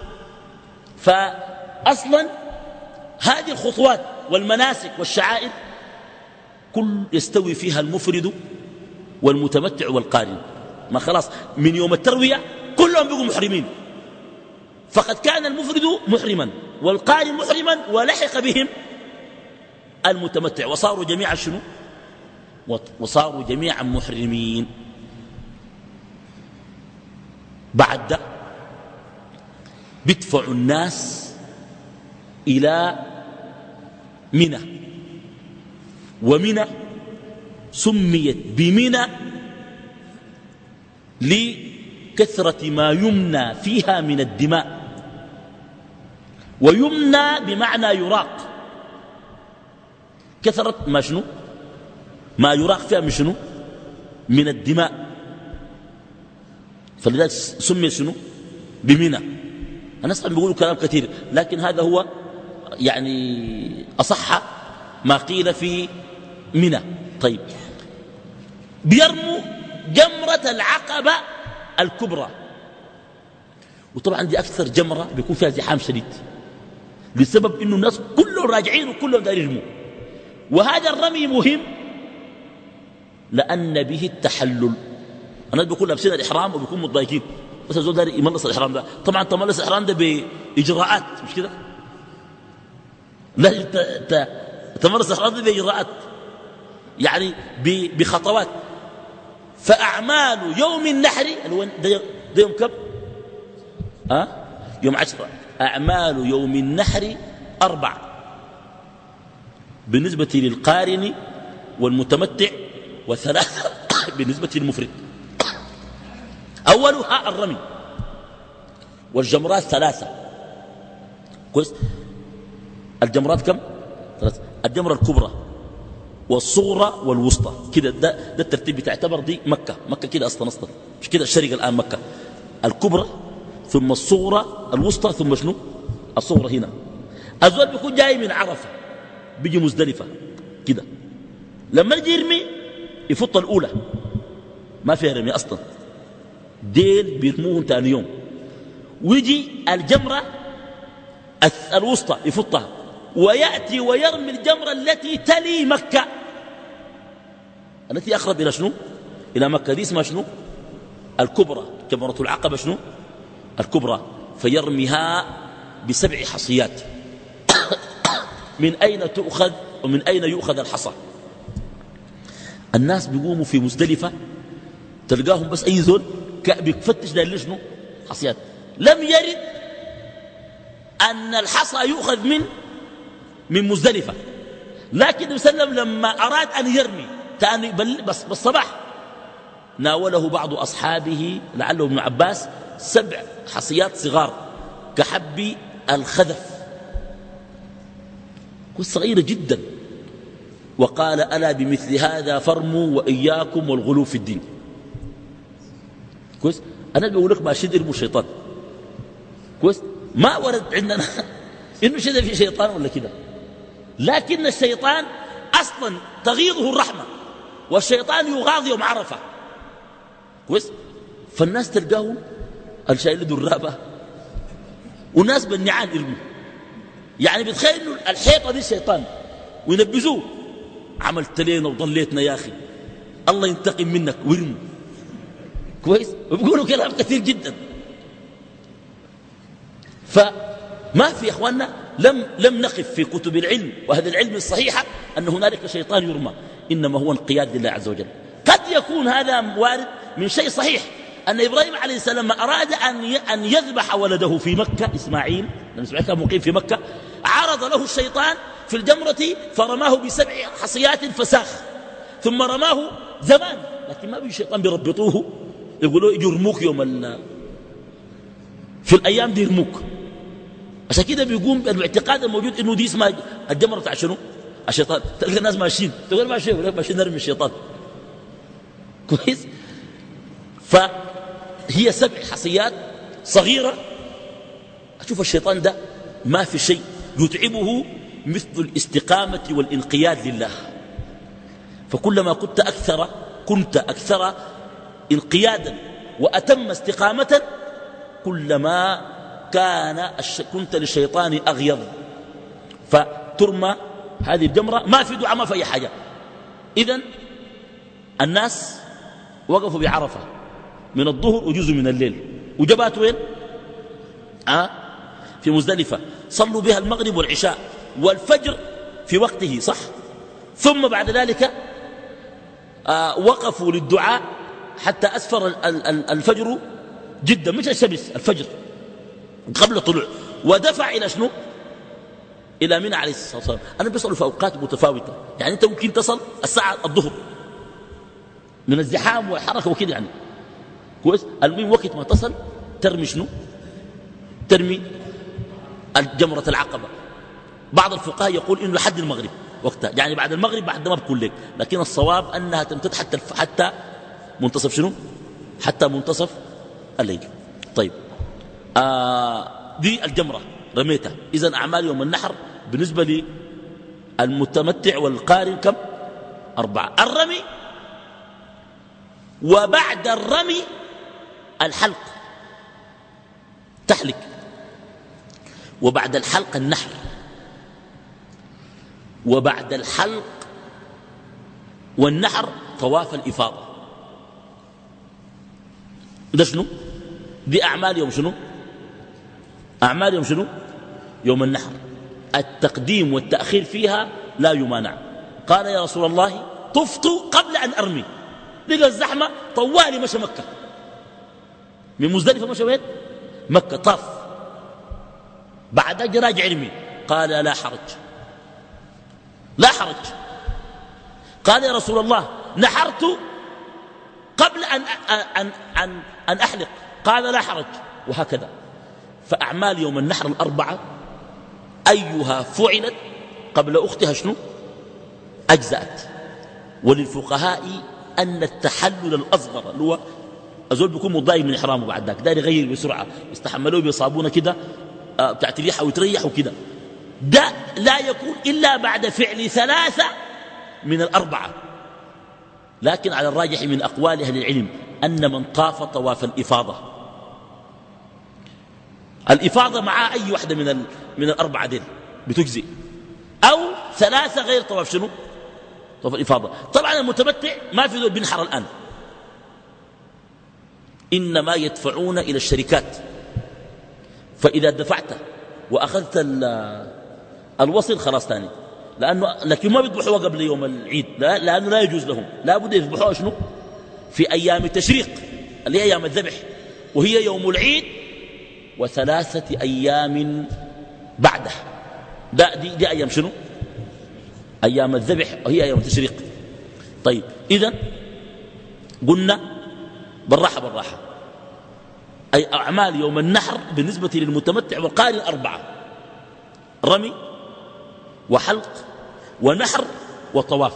فأصلا هذه الخطوات والمناسك والشعائر كل يستوي فيها المفرد والمتمتع والقارن، ما خلاص من يوم التروية كلهم بيقوا محرمين، فقد كان المفرد محرما والقارن محرما ولحق بهم المتمتع وصاروا جميعا شنو؟ وصاروا جميعا محرمين. بعد ده بيدفع الناس إلى منى، ومنى سميت بمنى لكثرة ما يمنى فيها من الدماء، ويمنى بمعنى يراق، كثرة ما شنو؟ ما يراق فيها من شنو؟ من الدماء، فلذلك سمي شنو؟ بمنى. الناس طبعا بيقولوا كلام كثير، لكن هذا هو يعني أصح ما قيل في منى. طيب، بيرموا جمرة العقبة الكبرى، وطبعا دي أكثر جمرة بيكون فيها زحام شديد لسبب إنه الناس كلهم راجعين وكلهم دايرين يرموا. وهذا الرمي مهم لأن به التحلل. الناس بيكون لابسين الإحرام وبيكون متضايقين، بس الزول داري يملص الإحرام ده، طبعا تملص الإحرام ده بإجراءات مش كده، لا تملص الإحرام ده بإجراءات يعني بخطوات. فأعمال يوم النحر ده يوم كم؟ أه؟ يوم عشرة. أعمال يوم النحر أربع، بالنسبة للقارن والمتمتع وثلاثة بالنسبة للمفرد. أولها الرمي، والجمرات ثلاثة. كويس. الجمرات كم؟ ثلاثة. الجمرة الكبرى والصغرى والوسطى كده. ده, ده الترتيب بتعتبر دي مكة. مكة كده أصلا أصلا مش كده الشرق الآن مكة. الكبرى ثم الصغرى الوسطى ثم شنو؟ الصغرى هنا. الزول بيكون جاي من عرفة بيجي مزدلفة كده، لما يجي يرمي يفط الأولى ما فيها رمي أصلا، ديل بيرموهم ثاني يوم، ويجي الجمرة الوسطى يفطها، ويأتي ويرمي الجمرة التي تلي مكة، التي أقرب إلى شنو؟ إلى مكة. دي اسمها شنو؟ الكبرى. جمرة العقبة شنو؟ الكبرى. فيرميها بسبع حصيات. من أين تؤخذ ومن أين يؤخذ الحصى؟ الناس بيقوموا في مزدلفة تلقاهم بس أي ذول بيفتش داير شنو؟ حصيات. لم يرد أن الحصى يؤخذ من من مزدلفة، لكن النبي صلى الله عليه وسلم لما أراد أن يرمي كان بس بالصباح ناوله بعض أصحابه لعله ابن عباس سبع حصيات صغار كحب الخذف، كل صغيرة جدا، وقال ألا بمثل هذا فرموا وإياكم والغلو في الدين. كويس. أنا بقول لك ما شد إرموا الشيطان. كويس. ما ورد عندنا إنه شد في شيطان ولا كده، لكن الشيطان أصلا تغيظه الرحمة، والشيطان يغاض يوم عرفة. كويس. فالناس تلقاهم الشايل درابة وناس بالنعال يرموا، يعني بتخيل انه الحيطة دي الشيطان وينبذوه، عملت لينا وضليتنا يا أخي الله ينتقم منك ويرموا. كويس. وبيقولوا كلام كثير جدا. فما في يا اخواننا لم لم نقف في كتب العلم وهذا العلم الصحيحة أن هنالك شيطان يرمى، إنما هو انقياد لله عز وجل. قد يكون هذا وارد من شيء صحيح، أن إبراهيم عليه السلام أراد أن يذبح ولده في مكة إسماعيل، لأن إسماعيل كان مقيم في مكة، عرض له الشيطان في الجمرة فرماه بسبع حصيات فساخ، ثم رماه زمان، لكن ما بيجي الشيطان بيربطوه يقولوا يجوا يرموك يوم ال... في الأيام دي يرموك. عشان كده بيقوم بالاعتقاد الموجود إنه دي اسمها الجمرة بتاع شنو؟ الشيطان. تلقى الناس ماشيين تقول ماشيين ولا ماشيين نرمي الشيطان. كويس. فهي سبع حصيات صغيرة. أشوف الشيطان ده ما في شيء يتعبه مثل الاستقامة والانقياد لله، فكلما كنت أكثر كنت أكثر انقيادا وأتم استقامة كلما كان كنت للشيطان أغيظ. فترمى هذه الجمرة ما في دعاء ما في أي حاجة. إذن الناس وقفوا بعرفة من الظهر وجزء من الليل، وجبات وين؟ آه في مزدلفة، صلوا بها المغرب والعشاء والفجر في وقته صح، ثم بعد ذلك آه وقفوا للدعاء حتى أسفر الفجر جدا، مش الشمس الفجر قبل طلوع، ودفع إلى شنو؟ إلى منى عليه الصلاة والسلام. أنا بيصلوا في أوقات متفاوتة، يعني أنت ممكن تصل الساعة الظهر من الزحام والحركة وكده يعني. كويس. المهم وقت ما تصل ترمي شنو؟ ترمي الجمرة العقبة. بعض الفقهاء يقول إنه لحد المغرب وقتها، يعني بعد المغرب بعد ما بكون لك، لكن الصواب أنها تمتد حتى حتى منتصف شنو؟ حتى منتصف الليل. طيب آه دي الجمرة رميتها. إذن أعمال يوم النحر بالنسبة للمتمتع والقارن كم؟ أربعة. الرمي، وبعد الرمي الحلق تحلق، وبعد الحلق النحر، وبعد الحلق والنحر طواف الإفاضة. ده شنو؟ دي أعمال يوم شنو؟ أعمال يوم شنو؟ يوم النحر. التقديم والتأخير فيها لا يمانع. قال يا رسول الله طفت قبل أن أرمي، لقى الزحمة طوالي مشى مكة، من مزدلفة مشى وين؟ مكة طاف، بعد أجي راجع يرمي. قال لا حرج لا حرج، قال يا رسول الله نحرت قبل أن, أن, أن, أن أحلق. قال لا حرج. وهكذا. فأعمال يوم النحر الأربعة أيها فعلت قبل أختها شنو أجزأت. وللفقهاء أن التحلل الأصغر اللي هو أزول بيكون مضايق من إحرامه بعد ذاك داير يغير بسرعة يستحملوه بيصابونه كده آه بتاعت الريحة ويتريح وكده ده لا يكون إلا بعد فعل ثلاثة من الأربعة. لكن على الراجح من أقوال أهل العلم أن من طاف طواف الإفاضة الإفاضة مع أي واحدة من, من الأربعة دين بتجزي أو ثلاثة غير طواف شنو طواف الإفاضة. طبعا المتمتع ما في ذول بنحر الآن إنما يدفعون إلى الشركات. فإذا دفعت وأخذت الوصل خلاص ثاني لأنه لكن ما بيذبحوها قبل يوم العيد لا لأنه لا يجوز لهم لا بد يذبحوها شنو في أيام التشريق اللي هي أيام الذبح وهي يوم العيد وثلاثة أيام بعده ده دي, دي أيام شنو أيام الذبح وهي أيام التشريق. طيب إذن قلنا بالراحة بالراحة أي أعمال يوم النحر بالنسبة للمتمتع والقارئ أربعة رمي وحلق ونحر وطواف.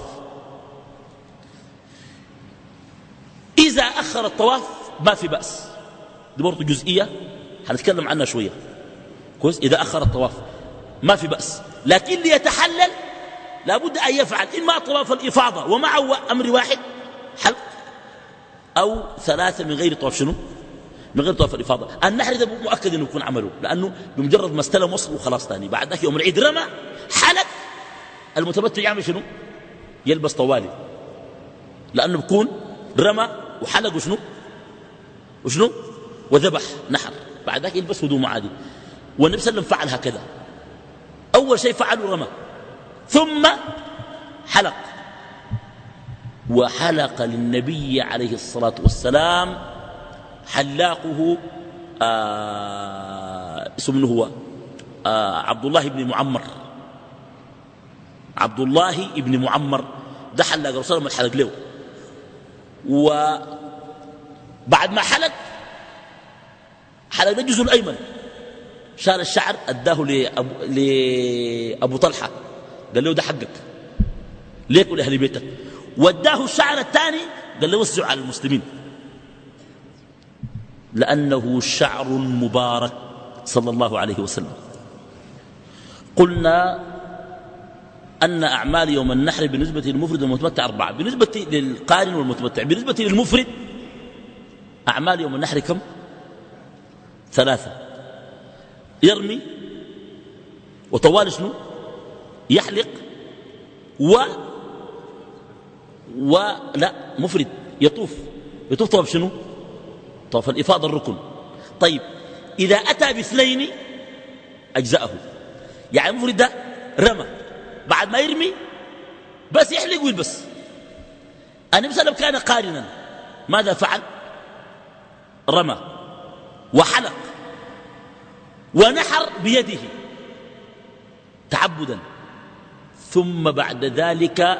إذا أخر الطواف ما في بأس دي برضو جزئية هنتكلم عنها شوية كويس. إذا أخر الطواف ما في بأس لكن ليتحلل لابد أن يفعل إما طواف الإفاضة ومعه أمر واحد حلق أو ثلاثة من غير طواف شنو من غير طواف الإفاضة. النحر ده مؤكد أنه يكون عمله لأنه بمجرد ما استلم وصل وخلاص ثاني بعد ذاك يوم العيد رمى حلق. المتمتع يعمل شنو يلبس طوالي لأنه بيكون رمى وحلق وشنو وشنو وذبح نحر بعد ذاك يلبس هدوم عادي. والنبي صلى الله عليه وسلم فعل هكذا أول شيء فعله رمى ثم حلق. وحلق للنبي عليه الصلاة والسلام حلاقه آه اسمه هو آه عبد الله بن معمر عبد الله بن معمر ده حلق رسول الله حلق له. وبعد ما حلق حلق ده الجزء الأيمن شال الشعر أداه لأبو, لأبو طلحة قال له ده حقك ليك ولأهل بيتك. واداه الشعر الثاني قال له وسعوا على المسلمين لأنه شعر مبارك صلى الله عليه وسلم. قلنا أن أعمال يوم النحر بالنسبة للمفرد والمتمتع أربعة بالنسبة للقارن والمتمتع. بالنسبة للمفرد أعمال يوم النحر كم ثلاثة يرمي وطوال شنو يحلق و ولا مفرد يطوف يطوف طواف شنو طواف الإفاضة الركن. طيب إذا أتى باثنين أجزأه يعني المفرد ده رمى بعد ما يرمي بس يحلق ويلبس. النبي صلى الله عليه وسلم كان قارنا ماذا فعل رمى وحلق ونحر بيده تعبدا ثم بعد ذلك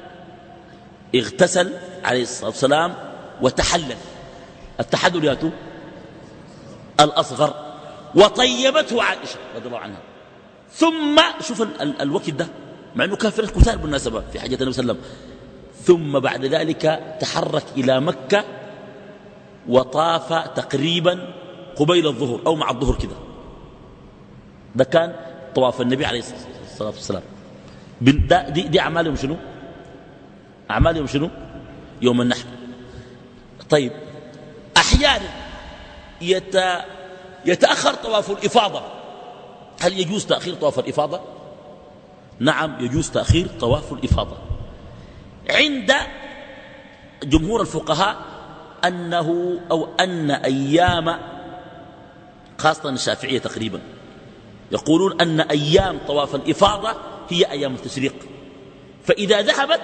اغتسل عليه الصلاة والسلام وتحلل. التحلل ياتو الأصغر وطيبته عائشة رضي الله عنها. ثم شوف ال ال الوقت ده مع أنه كان في ناس كثار بالمناسبة في حاجة النبي صلى الله عليه وسلم. ثم بعد ذلك تحرك إلى مكة وطاف تقريبا قبيل الظهر أو مع الظهر كده. ده كان طواف النبي عليه الصلاة والسلام. دي, دي أعمالهم شنو أعمالهم شنو يوم النحر. طيب أحيانا يت... يتأخر طواف الإفاضة. هل يجوز تأخير طواف الإفاضة؟ نعم يجوز تأخير طواف الإفاضة عند جمهور الفقهاء أنه أو أن أيام خاصة الشافعية تقريبا يقولون أن أيام طواف الإفاضة هي أيام التشريق فإذا ذهبت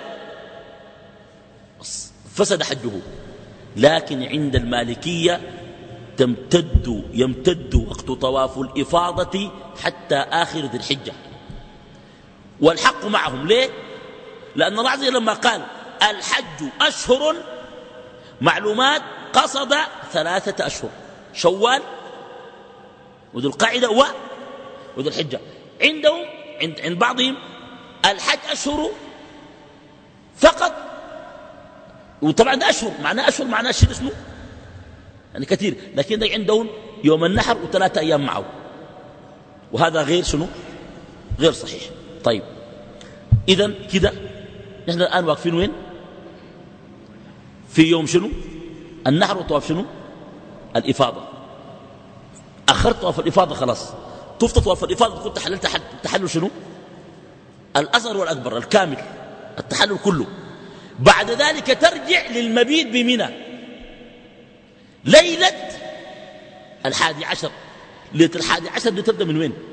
فسد حجه. لكن عند المالكية تمتد يمتد وقت طواف الإفاضة حتى آخر ذي الحجة والحق معهم. ليه؟ لأن الله عز وجل لما قال الحج أشهر معلومات قصد ثلاثة أشهر، شوال وذو القاعدة وذو الحجة. عندهم عند, عند بعضهم الحج أشهر فقط، وطبعا ده أشهر معناه أشهر معناه شيء اسمه يعني كثير، لكن ده عندهم يوم النحر وثلاثة أيام معه، وهذا غير شنو غير صحيح. طيب إذن كده نحن الآن واقفين وين؟ في يوم شنو النحر وطواف شنو الإفاضة. أخرت طواف الإفاضة خلاص، طفت طواف الإفاضة كنت حللت التحلل شنو الأصغر والأكبر الكامل، التحلل كله. بعد ذلك ترجع للمبيت بمنى ليلة الحادي عشر. ليلة الحادي عشر دي تبدأ من وين؟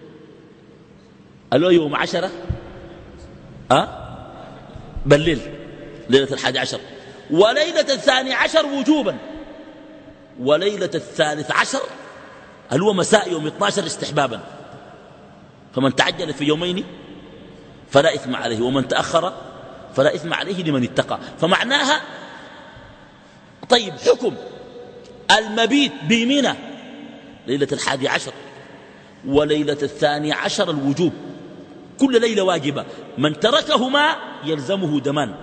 قالوا يوم عشرة أه؟ بالليل ليلة الحادي عشر، وليلة الثاني عشر وجوبا، وليلة الثالث عشر اللي هو مساء يوم اثني عشر استحبابا. فمن تعجل في يومين فلا إثم عليه، ومن تأخر فلا إثم عليه لمن اتقى. فمعناها طيب حكم المبيت بمنى ليلة الحادي عشر وليلة الثاني عشر الوجوب، كل ليلة واجبة، من تركهما يلزمه دمان،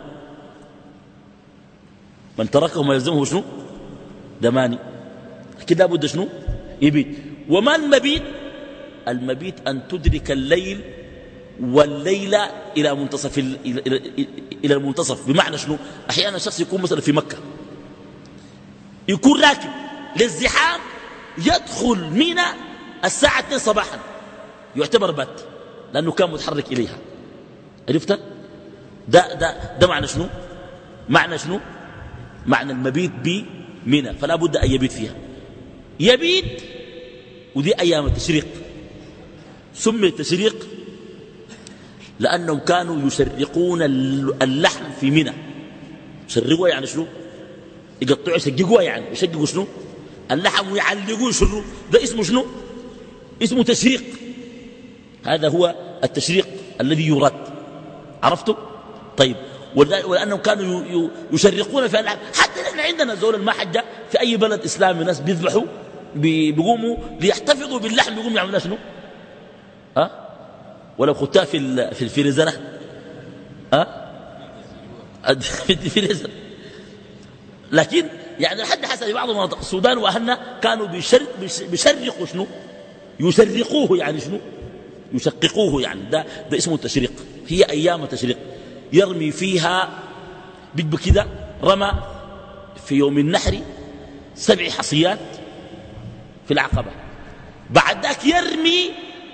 من تركهما يلزمه شنو دماني، كده لابد شنو يبيت. وما المبيت؟ المبيت أن تدرك الليل والليلة إلى منتصف إلى المنتصف. بمعنى شنو؟ أحيانا شخص يكون مثلا في مكة يكون راكب للزحام يدخل منى الساعة اثنين صباحا يعتبر بات لأنه كان متحرك إليها. عرفت؟ ده, ده, ده معنى شنو؟ معنى شنو؟ معنى المبيت بمنى، فلا بد أن يبيت فيها. يبيت ودي أيام التشريق. سمي التشريق لأنهم كانوا يشرقون اللحم في منى. يشرقوها يعني شنو؟ يقطعوا يشققوها، يعني يشققوا شنو اللحم ويعلقوه شنو، ده اسمه شنو؟ اسمه تشريق. هذا هو التشريق الذي يراد. عرفتوا؟ طيب ولأنهم كانوا يشرقون في اللحم. حتى نحن عندنا زول ما حجة في أي بلد إسلامي ناس بيذبحوا بيقوموا ليحتفظوا باللحم، بيقوموا يعملوا شنو؟ ها؟ ولو خدتها في في الفريزر ها؟ في الفريزر. لكن يعني لحد حسب بعض مناطق السودان وأهلنا كانوا بيشرق بيشرقوا شنو؟ يشرقوه يعني شنو؟ يشققوه يعني. ده ده اسمه التشريق. هي أيام التشريق يرمي فيها بيجب كده. رمى في يوم النحر سبع حصيات في العقبة، بعد ذاك يرمي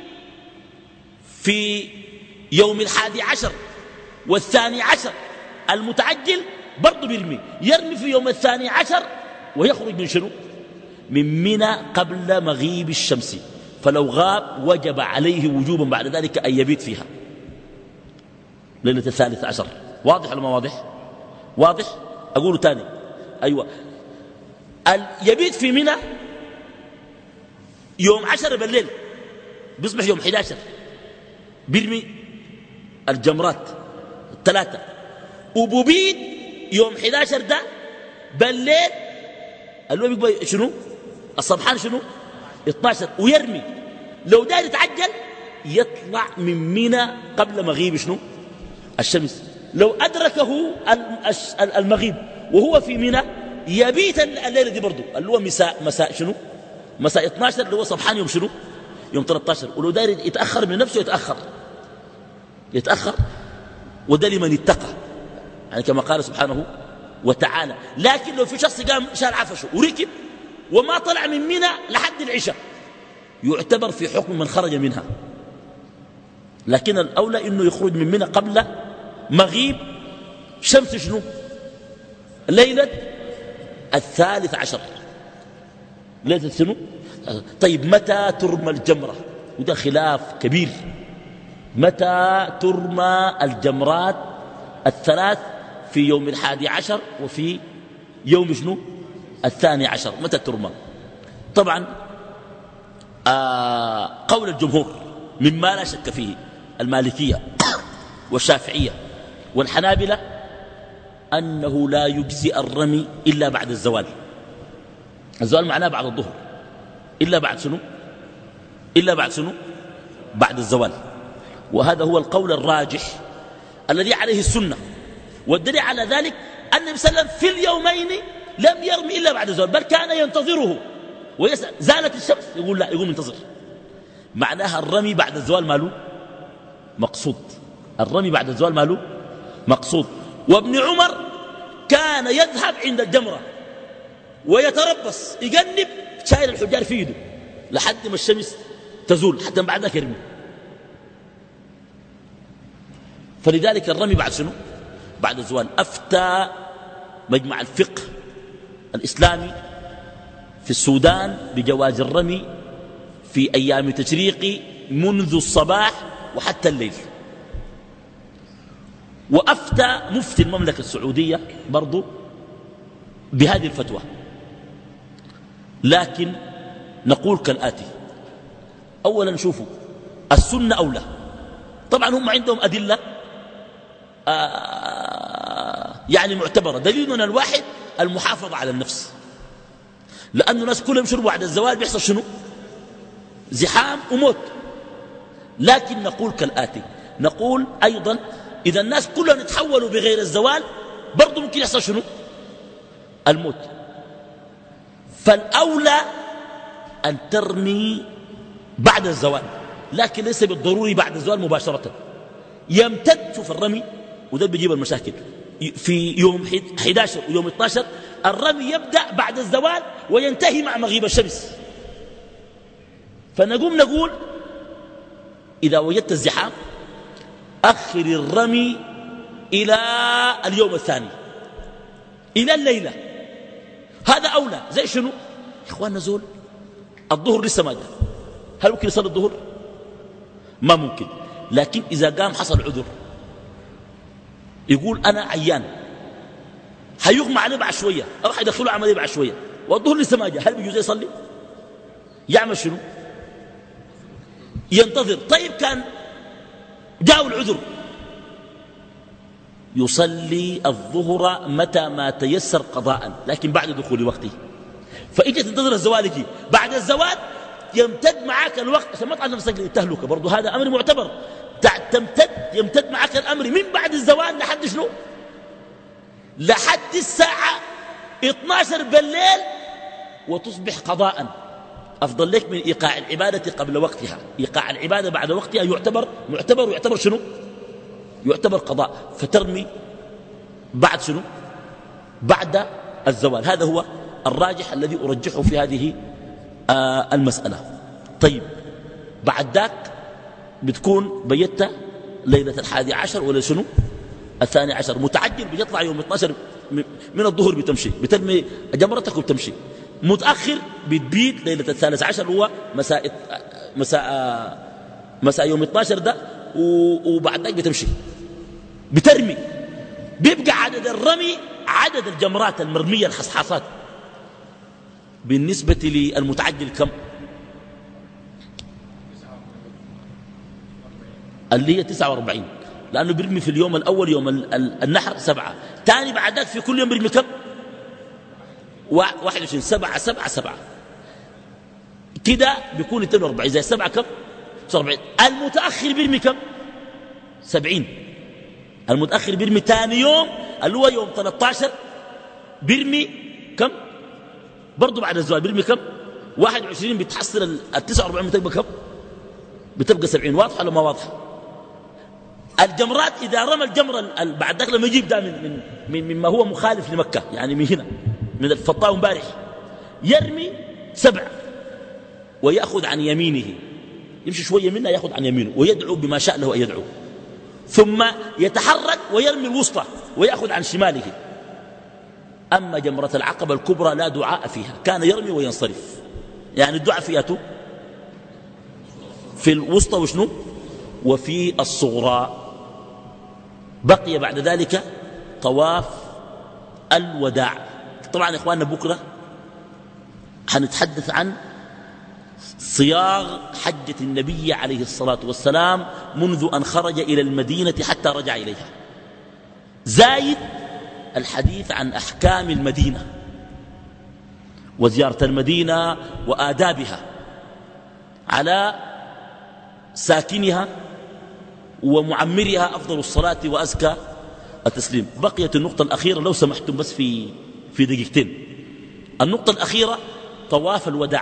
في يوم الحادي عشر والثاني عشر المتعجل برضو بيرمي، يرمي في يوم الثاني عشر ويخرج من شنو؟ من منى قبل مغيب الشمس، فلو غاب وجب عليه وجوبا بعد ذلك أن يبيت فيها ليلة الثالث عشر. واضح ولا ما واضح؟ واضح؟ أقوله تاني. أيوة، يبيت في منى يوم عشر بالليل بيصبح يوم أحد عشر، بيرمي الجمرات الثلاثة، وببيت يوم أحد عشر ده بالليل اللي هو بيبقى شنو؟ الصبحان شنو؟ اثني عشر، ويرمي. لو داير يتعجل يطلع من منى قبل مغيب شنو؟ الشمس. لو أدركه المغيب وهو في منى يبيت الليلة دي برضو اللي هو مساء مساء شنو؟ مساء اثني عشر اللي هو صبحان يوم شنو؟ يوم ثلاثة عشر. ولو داير يتأخر من نفسه يتأخر يتأخر، وده لمن اتقى يعني كما قال سبحانه وتعالى. لكن لو في شخص قام شال عفشه وركب وما طلع من منى لحد العشاء يعتبر في حكم من خرج منها، لكن الأولى إنه يخرج من منى قبل مغيب شمس شنو؟ ليلة الثالث عشر، ليلة شنو؟ طيب متى ترمى الجمرة؟ وده خلاف كبير. متى ترمى الجمرات الثلاث في يوم الحادي عشر وفي يوم شنو؟ الثاني عشر، متى ترمى؟ طبعا آه قول الجمهور مما لا شك فيه، المالكية والشافعية والحنابلة أنه لا يجزئ الرمي إلا بعد الزوال. الزوال معناه بعد الظهر، إلا بعد شنو؟ إلا بعد شنو؟ بعد الزوال. وهذا هو القول الراجح الذي عليه السنة. والدليل على ذلك أن النبي صلى الله عليه وسلم في اليومين لم يرمي إلا بعد الزوال، بل كان ينتظره ويسأل زالت الشمس يقول لا، يقوم ينتظر. معناها الرمي بعد الزوال ماله مقصود، الرمي بعد الزوال ماله مقصود. وابن عمر كان يذهب عند الجمرة ويتربص يجنب شايل الحجار في يده لحد ما الشمس تزول، حتى بعد ذلك يرمي. فلذلك الرمي بعد شنو؟ بعد الزوال. أفتى مجمع الفقه الإسلامي في السودان بجواز الرمي في أيام تشريق منذ الصباح وحتى الليل. وأفتى مفتي المملكة السعودية برضو بهذه الفتوى. لكن نقول كالآتي: أولا شوفوا السنة أولى. طبعا هم عندهم أدلة آه يعني معتبرة. دليلنا الواحد المحافظة على النفس، لأن الناس كلهم يشربوا بعد الزوال بيحصل شنو؟ زحام وموت. لكن نقول كالآتي: نقول أيضا إذا الناس كلهم يتحولوا بغير الزوال برضو ممكن يحصل شنو؟ الموت. فالأولى أن ترمي بعد الزوال، لكن ليس بالضروري بعد الزوال مباشرة. يمتد في الرمي، وده بيجيب المشاكل. في يوم أحد عشر ويوم اثني عشر الرمي يبدأ بعد الزوال وينتهي مع مغيب الشمس. فنقوم نقول إذا وجدت الزحام أخر الرمي إلى اليوم الثاني، إلى الليلة. هذا أولى. زي شنو؟ إخواننا زول الظهر لسه ما جاء، هل ممكن يصلي الظهر؟ ما ممكن. لكن إذا قام حصل عذر، يقول أنا عيان، حيغمى عليه بعد شوية أو حيدخلوا عملية بعد شوية، والظهر لسه ما جاء، هل بيجوز يصلي؟ يعمل شنو؟ ينتظر. طيب كان جاء العذر، يصلي الظهر متى ما تيسر قضاء، لكن بعد دخول وقته. فإجت تنتظر الزوال يجي، بعد الزوال يمتد معك الوقت عشان ما تطلع نفسك للتهلكة. برضو هذا أمر معتبر. تمتد يمتد معك الأمر من بعد الزوال لحد شنو؟ لحد الساعة اثني عشر بالليل وتصبح قضاء. أفضل لك من إيقاع العبادة قبل وقتها. إيقاع العبادة بعد وقتها يعتبر معتبر ويعتبر شنو؟ يعتبر قضاء. فترمي بعد شنو؟ بعد الزوال. هذا هو الراجح الذي أرجحه في هذه آه المسألة. طيب بعد ذاك بتكون بيتة ليلة الحادي عشر ولا شنو؟ الثاني عشر. متعجل بيطلع يوم اثني عشر من الظهر بتمشي، بترمي جمرتك وبتمشي. متأخر بتبيت ليلة الثالث عشر، هو مساء مساء مساء يوم اثني عشر ده، وبعد ذلك بتمشي بترمي. بيبقى عدد الرمي عدد الجمرات المرمية الحصحاصات. بالنسبة للمتعجل كم؟ اللي هي تسعة وأربعين، لأنه بيرمي في اليوم الأول يوم النحر سبعة، تاني بعد ذلك في كل يوم بيرمي كم؟ واحد وعشرين. سبعة سبعة سبعة كده بيكون اثنين وأربعين. زي سبعة كم؟ تسعة وأربعين. المتأخر بيرمي كم؟ سبعين. المتأخر بيرمي تاني يوم اللي هو يوم ثلاثة عشر بيرمي كم؟ برضو بعد الزوال بيرمي كم؟ واحد وعشرين. بتحصل ال تسعة وأربعين بتبقى كم؟ بتبقى سبعين. واضحة ولا ما واضحة؟ الجمرات إذا رمى الجمرة بعد ذلك لما يجيب ده من, من, من مما هو مخالف لمكة، يعني من هنا من الفطاء مبارح، يرمي سبع ويأخذ عن يمينه، يمشي شوية منها يأخذ عن يمينه ويدعو بما شاء له أن يدعو، ثم يتحرك ويرمي الوسطى ويأخذ عن شماله. أما جمرة العقبة الكبرى لا دعاء فيها، كان يرمي وينصرف. يعني الدعاء فيها في الوسطى وشنو وفي الصغرى. بقي بعد ذلك طواف الوداع. طبعا يا إخواننا بكرة هنتحدث عن صياغ حجة النبي عليه الصلاة والسلام منذ أن خرج إلى المدينة حتى رجع إليها. زايد الحديث عن أحكام المدينة وزيارة المدينة وآدابها على ساكنها ومعمرها أفضل الصلاة وأزكى التسليم. بقيت النقطة الأخيرة لو سمحتم بس في في دقيقتين. النقطة الأخيرة طواف الوداع،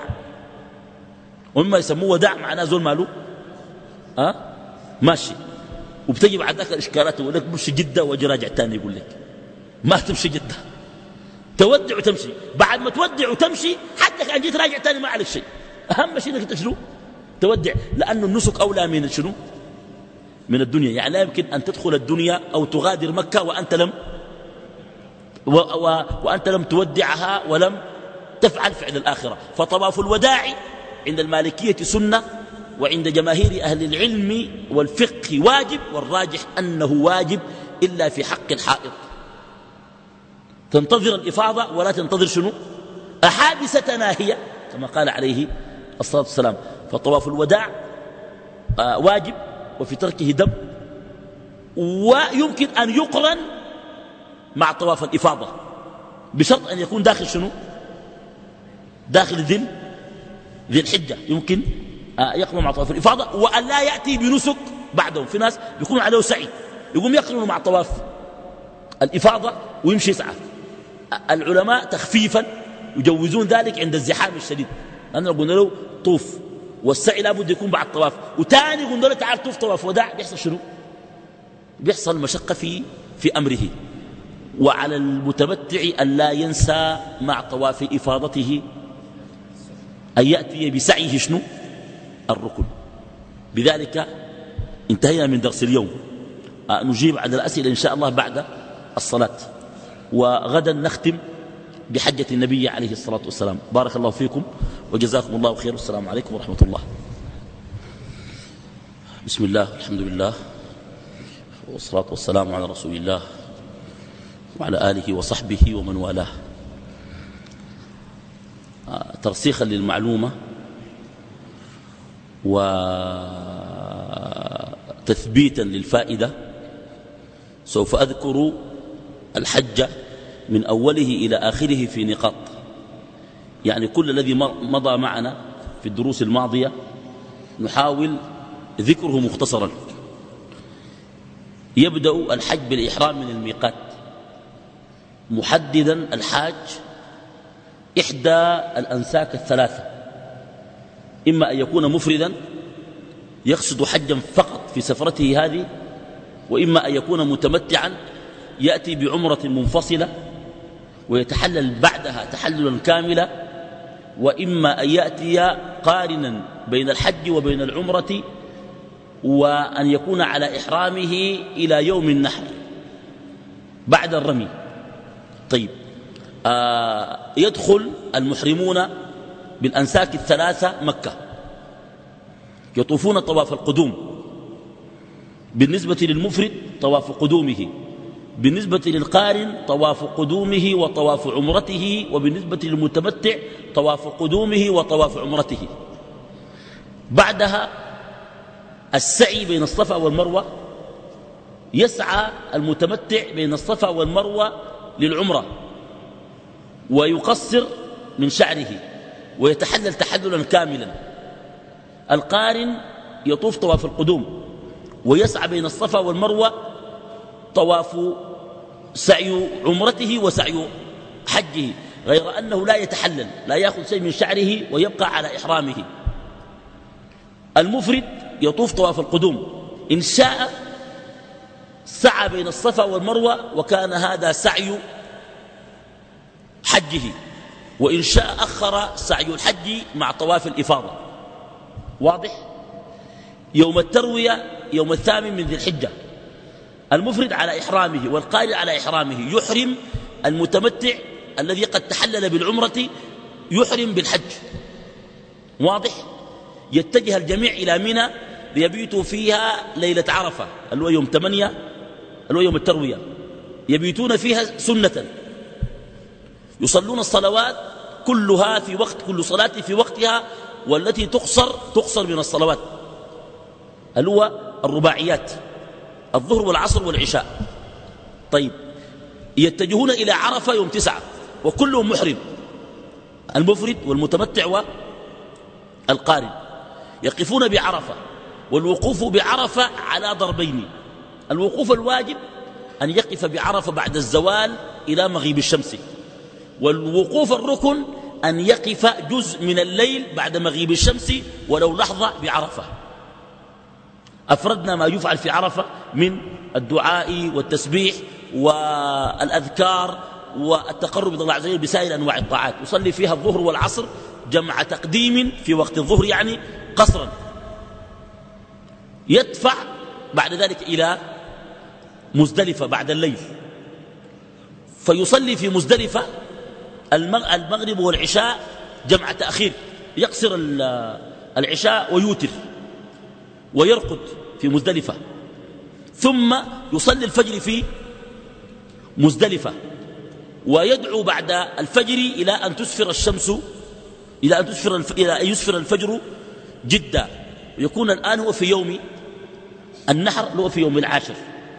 ومما يسموه وداع معناه زول ماله أه؟ ماشي، وبتجي بعد ذاك الإشكالات يقول لك مشي جدة واجي راجع تاني، يقول لك ما تمشي جدة، تودع وتمشي. بعد ما تودع وتمشي حتى كان جيت راجع تاني ما عليك شيء، أهم شيء انك تشنو تودع، لأنه النسك أولى من شنو من الدنيا. يعني لا يمكن أن تدخل الدنيا أو تغادر مكة وأنت لم و و وأنت لم تودعها ولم تفعل فعل الآخرة. فطواف الوداع عند المالكية سنة، وعند جماهير أهل العلم والفقه واجب، والراجح أنه واجب إلا في حق الحائط. تنتظر الإفاضة ولا تنتظر شنو أحادثتنا هي كما قال عليه الصلاة والسلام. فطواف الوداع آه واجب، وفي تركه دم، ويمكن أن يقرن مع طواف الإفاضة بشرط أن يكون داخل شنو داخل ذي ذي الحجة، يمكن آه يقرن مع طواف الإفاضة، وأن لا يأتي بنسك بعدهم. في ناس بيكون عليه سعي يقوم يقرن مع طواف الإفاضة ويمشي يسعى. العلماء تخفيفا يجوزون ذلك عند الزحام الشديد، لأننا قلنا له طوف والسعي لابد يكون بعد طواف، وتاني قلنا له تعال طوف طواف وداع، بيحصل شنو بيحصل مشقة في في أمره. وعلى المتمتع أن لا ينسى مع طواف إفاضته أن يأتي بسعيه شنو الركن. بذلك انتهينا من درس اليوم. نجيب على الأسئلة إن شاء الله بعد الصلاة، وغدا نختم بحجة النبي عليه الصلاة والسلام. بارك الله فيكم وجزاكم الله خير، والسلام عليكم ورحمة الله. بسم الله، الحمد لله، والصلاة والسلام على رسول الله وعلى آله وصحبه ومن والاه. ترسيخا للمعلومة وتثبيتا للفائدة، سوف أذكر الحج من أوله إلى آخره في نقاط، يعني كل الذي مضى معنا في الدروس الماضية نحاول ذكره مختصرا. يبدأ الحج بالإحرام من الميقات، محددا الحاج إحدى الأنساك الثلاثة، إما أن يكون مفردا يقصد حجا فقط في سفرته هذه، وإما أن يكون متمتعا يأتي بعمرة منفصلة ويتحلل بعدها تحللا كاملا، وإما أن يأتي قارنا بين الحج وبين العمرة، وأن يكون على إحرامه إلى يوم النحر بعد الرمي. طيب، آه يدخل المحرمون بالأنساك الثلاثة مكة، يطوفون طواف القدوم، بالنسبة للمفرد طواف قدومه، بالنسبة للقارن طواف قدومه وطواف عمرته، وبالنسبة للمتمتع طواف قدومه وطواف عمرته. بعدها السعي بين الصفا والمروة، يسعى المتمتع بين الصفا والمروة للعمرة ويقصر من شعره ويتحلل تحللا كاملا. القارن يطوف طواف القدوم ويسعى بين الصفا والمروة طواف سعي عمرته وسعي حجه، غير أنه لا يتحلل، لا يأخذ شيء من شعره ويبقى على إحرامه. المفرد يطوف طواف القدوم، إن شاء سعى بين الصفا والمروة وكان هذا سعي حجه، وإن شاء أخر سعي الحج مع طواف الإفاضة. واضح؟ يوم التروية يوم الثامن من ذي الحجة، المفرد على إحرامه والقارئ على إحرامه، يحرم المتمتع الذي قد تحلل بالعمرة يحرم بالحج. واضح؟ يتجه الجميع إلى منى ليبيتوا فيها ليلة عرفة اللي هو يوم ثمانية اللي هو يوم التروية، يبيتون فيها سنة، يصلون الصلوات كلها في وقت، كل صلاة في وقتها، والتي تقصر تقصر من الصلوات اللي هو الرباعيات، الظهر والعصر والعشاء. طيب يتجهون إلى عرفة يوم تسعة وكلهم محرم، المفرد والمتمتع والقارن يقفون بعرفة. والوقوف بعرفة على ضربين: الوقوف الواجب أن يقف بعرفة بعد الزوال إلى مغيب الشمس، والوقوف الركن أن يقف جزء من الليل بعد مغيب الشمس ولو لحظة بعرفة. أفردنا ما يفعل في عرفة من الدعاء والتسبيح والأذكار والتقرب إلى الله عز وجل بسائر أنواع الطاعات. يصلي فيها الظهر والعصر جمع تقديم في وقت الظهر يعني قصرا. يدفع بعد ذلك إلى مزدلفة بعد الليل، فيصلي في مزدلفة المغرب والعشاء جمع تأخير، يقصر العشاء ويوتر ويرقد في مزدلفة، ثم يصلي الفجر في مزدلفة ويدعو بعد الفجر إلى أن تسفر الشمس، إلى أن تسفر إلى أن يسفر الفجر جدا. يكون الآن هو في يوم النحر، هو في يوم العاشر.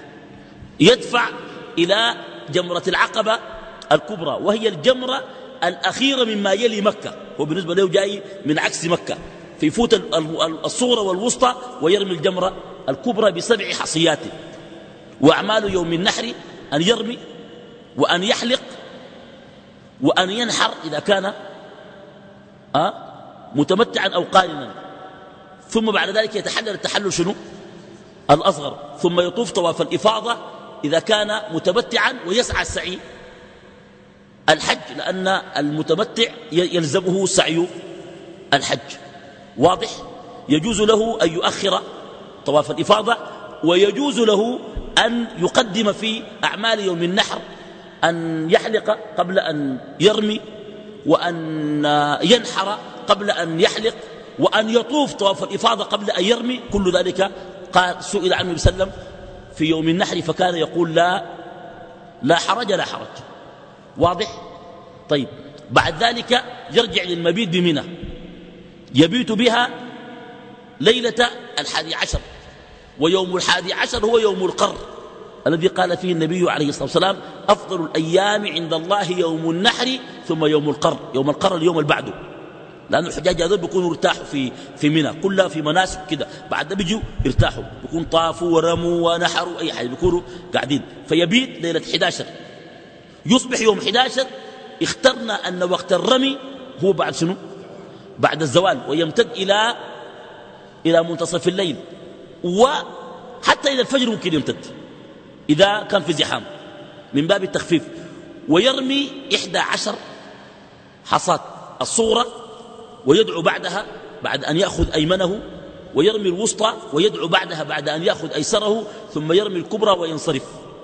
يدفع إلى جمرة العقبة الكبرى وهي الجمرة الأخيرة مما يلي مكة، هو بالنسبة له جاي من عكس مكة، فيفوت الصغرى والوسطى ويرمي الجمرة الكبرى بسبع حصيات. وأعمال يوم النحر أن يرمي وأن يحلق وأن ينحر إذا كان أه متمتعا أو قارنا، ثم بعد ذلك يتحلل التحلل شنو الأصغر، ثم يطوف طواف الإفاضة إذا كان متمتعا ويسعى السعي الحج، لأن المتمتع يلزمه سعي الحج. واضح؟ يجوز له أن يؤخر طواف الإفاضة، ويجوز له أن يقدم في أعمال يوم النحر أن يحلق قبل أن يرمي، وأن ينحر قبل أن يحلق، وأن يطوف طواف الإفاضة قبل أن يرمي. كل ذلك قال سئل عنه النبي صلى الله عليه وسلم في يوم النحر فكان يقول لا لا حرج لا حرج. واضح؟ طيب بعد ذلك يرجع للمبيت بمنى، يبيت بها ليلة الحادي عشر، ويوم الحادي عشر هو يوم القر الذي قال فيه النبي عليه الصلاة والسلام أفضل الأيام عند الله يوم النحر ثم يوم القر. يوم القر اليوم اللي بعده، لأن الحجاج هذول بيكونوا ارتاحوا في في منى، كلها في مناسك كده، بعد بيجوا يرتاحوا، بيكون طافوا ورموا ونحروا أي حاجة، بيكونوا قاعدين. فيبيت ليلة أحد عشر، يصبح يوم أحد عشر. اخترنا أن وقت الرمي هو بعد شنو؟ بعد الزوال، ويمتد إلى إلى منتصف الليل، وحتى إلى الفجر ممكن يمتد إذا كان في زحام من باب التخفيف. ويرمي إحدى عشر حصاة الصغرى ويدعو بعدها بعد أن يأخذ أيمنه، ويرمي الوسطى ويدعو بعدها بعد أن يأخذ أيسره، ثم يرمي الكبرى وينصرف.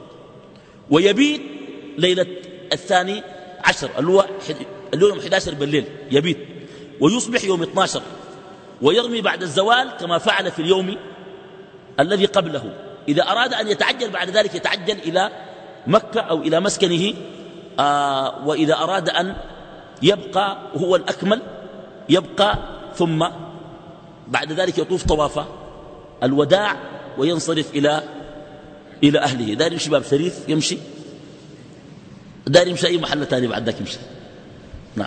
ويبيت ليلة الثاني عشر اللي هو يوم أحد عشر بالليل يبيت، ويصبح يوم اثني عشر ويرمي بعد الزوال كما فعل في اليوم الذي قبله. إذا أراد أن يتعجل بعد ذلك يتعجل إلى مكة أو إلى مسكنه، آه وإذا أراد أن يبقى هو الأكمل يبقى، ثم بعد ذلك يطوف طواف الوداع وينصرف إلى إلى أهله. دار يمشي باب شريف يمشي، دار يمشي أي محل ثاني بعد ذلك يمشي. نعم.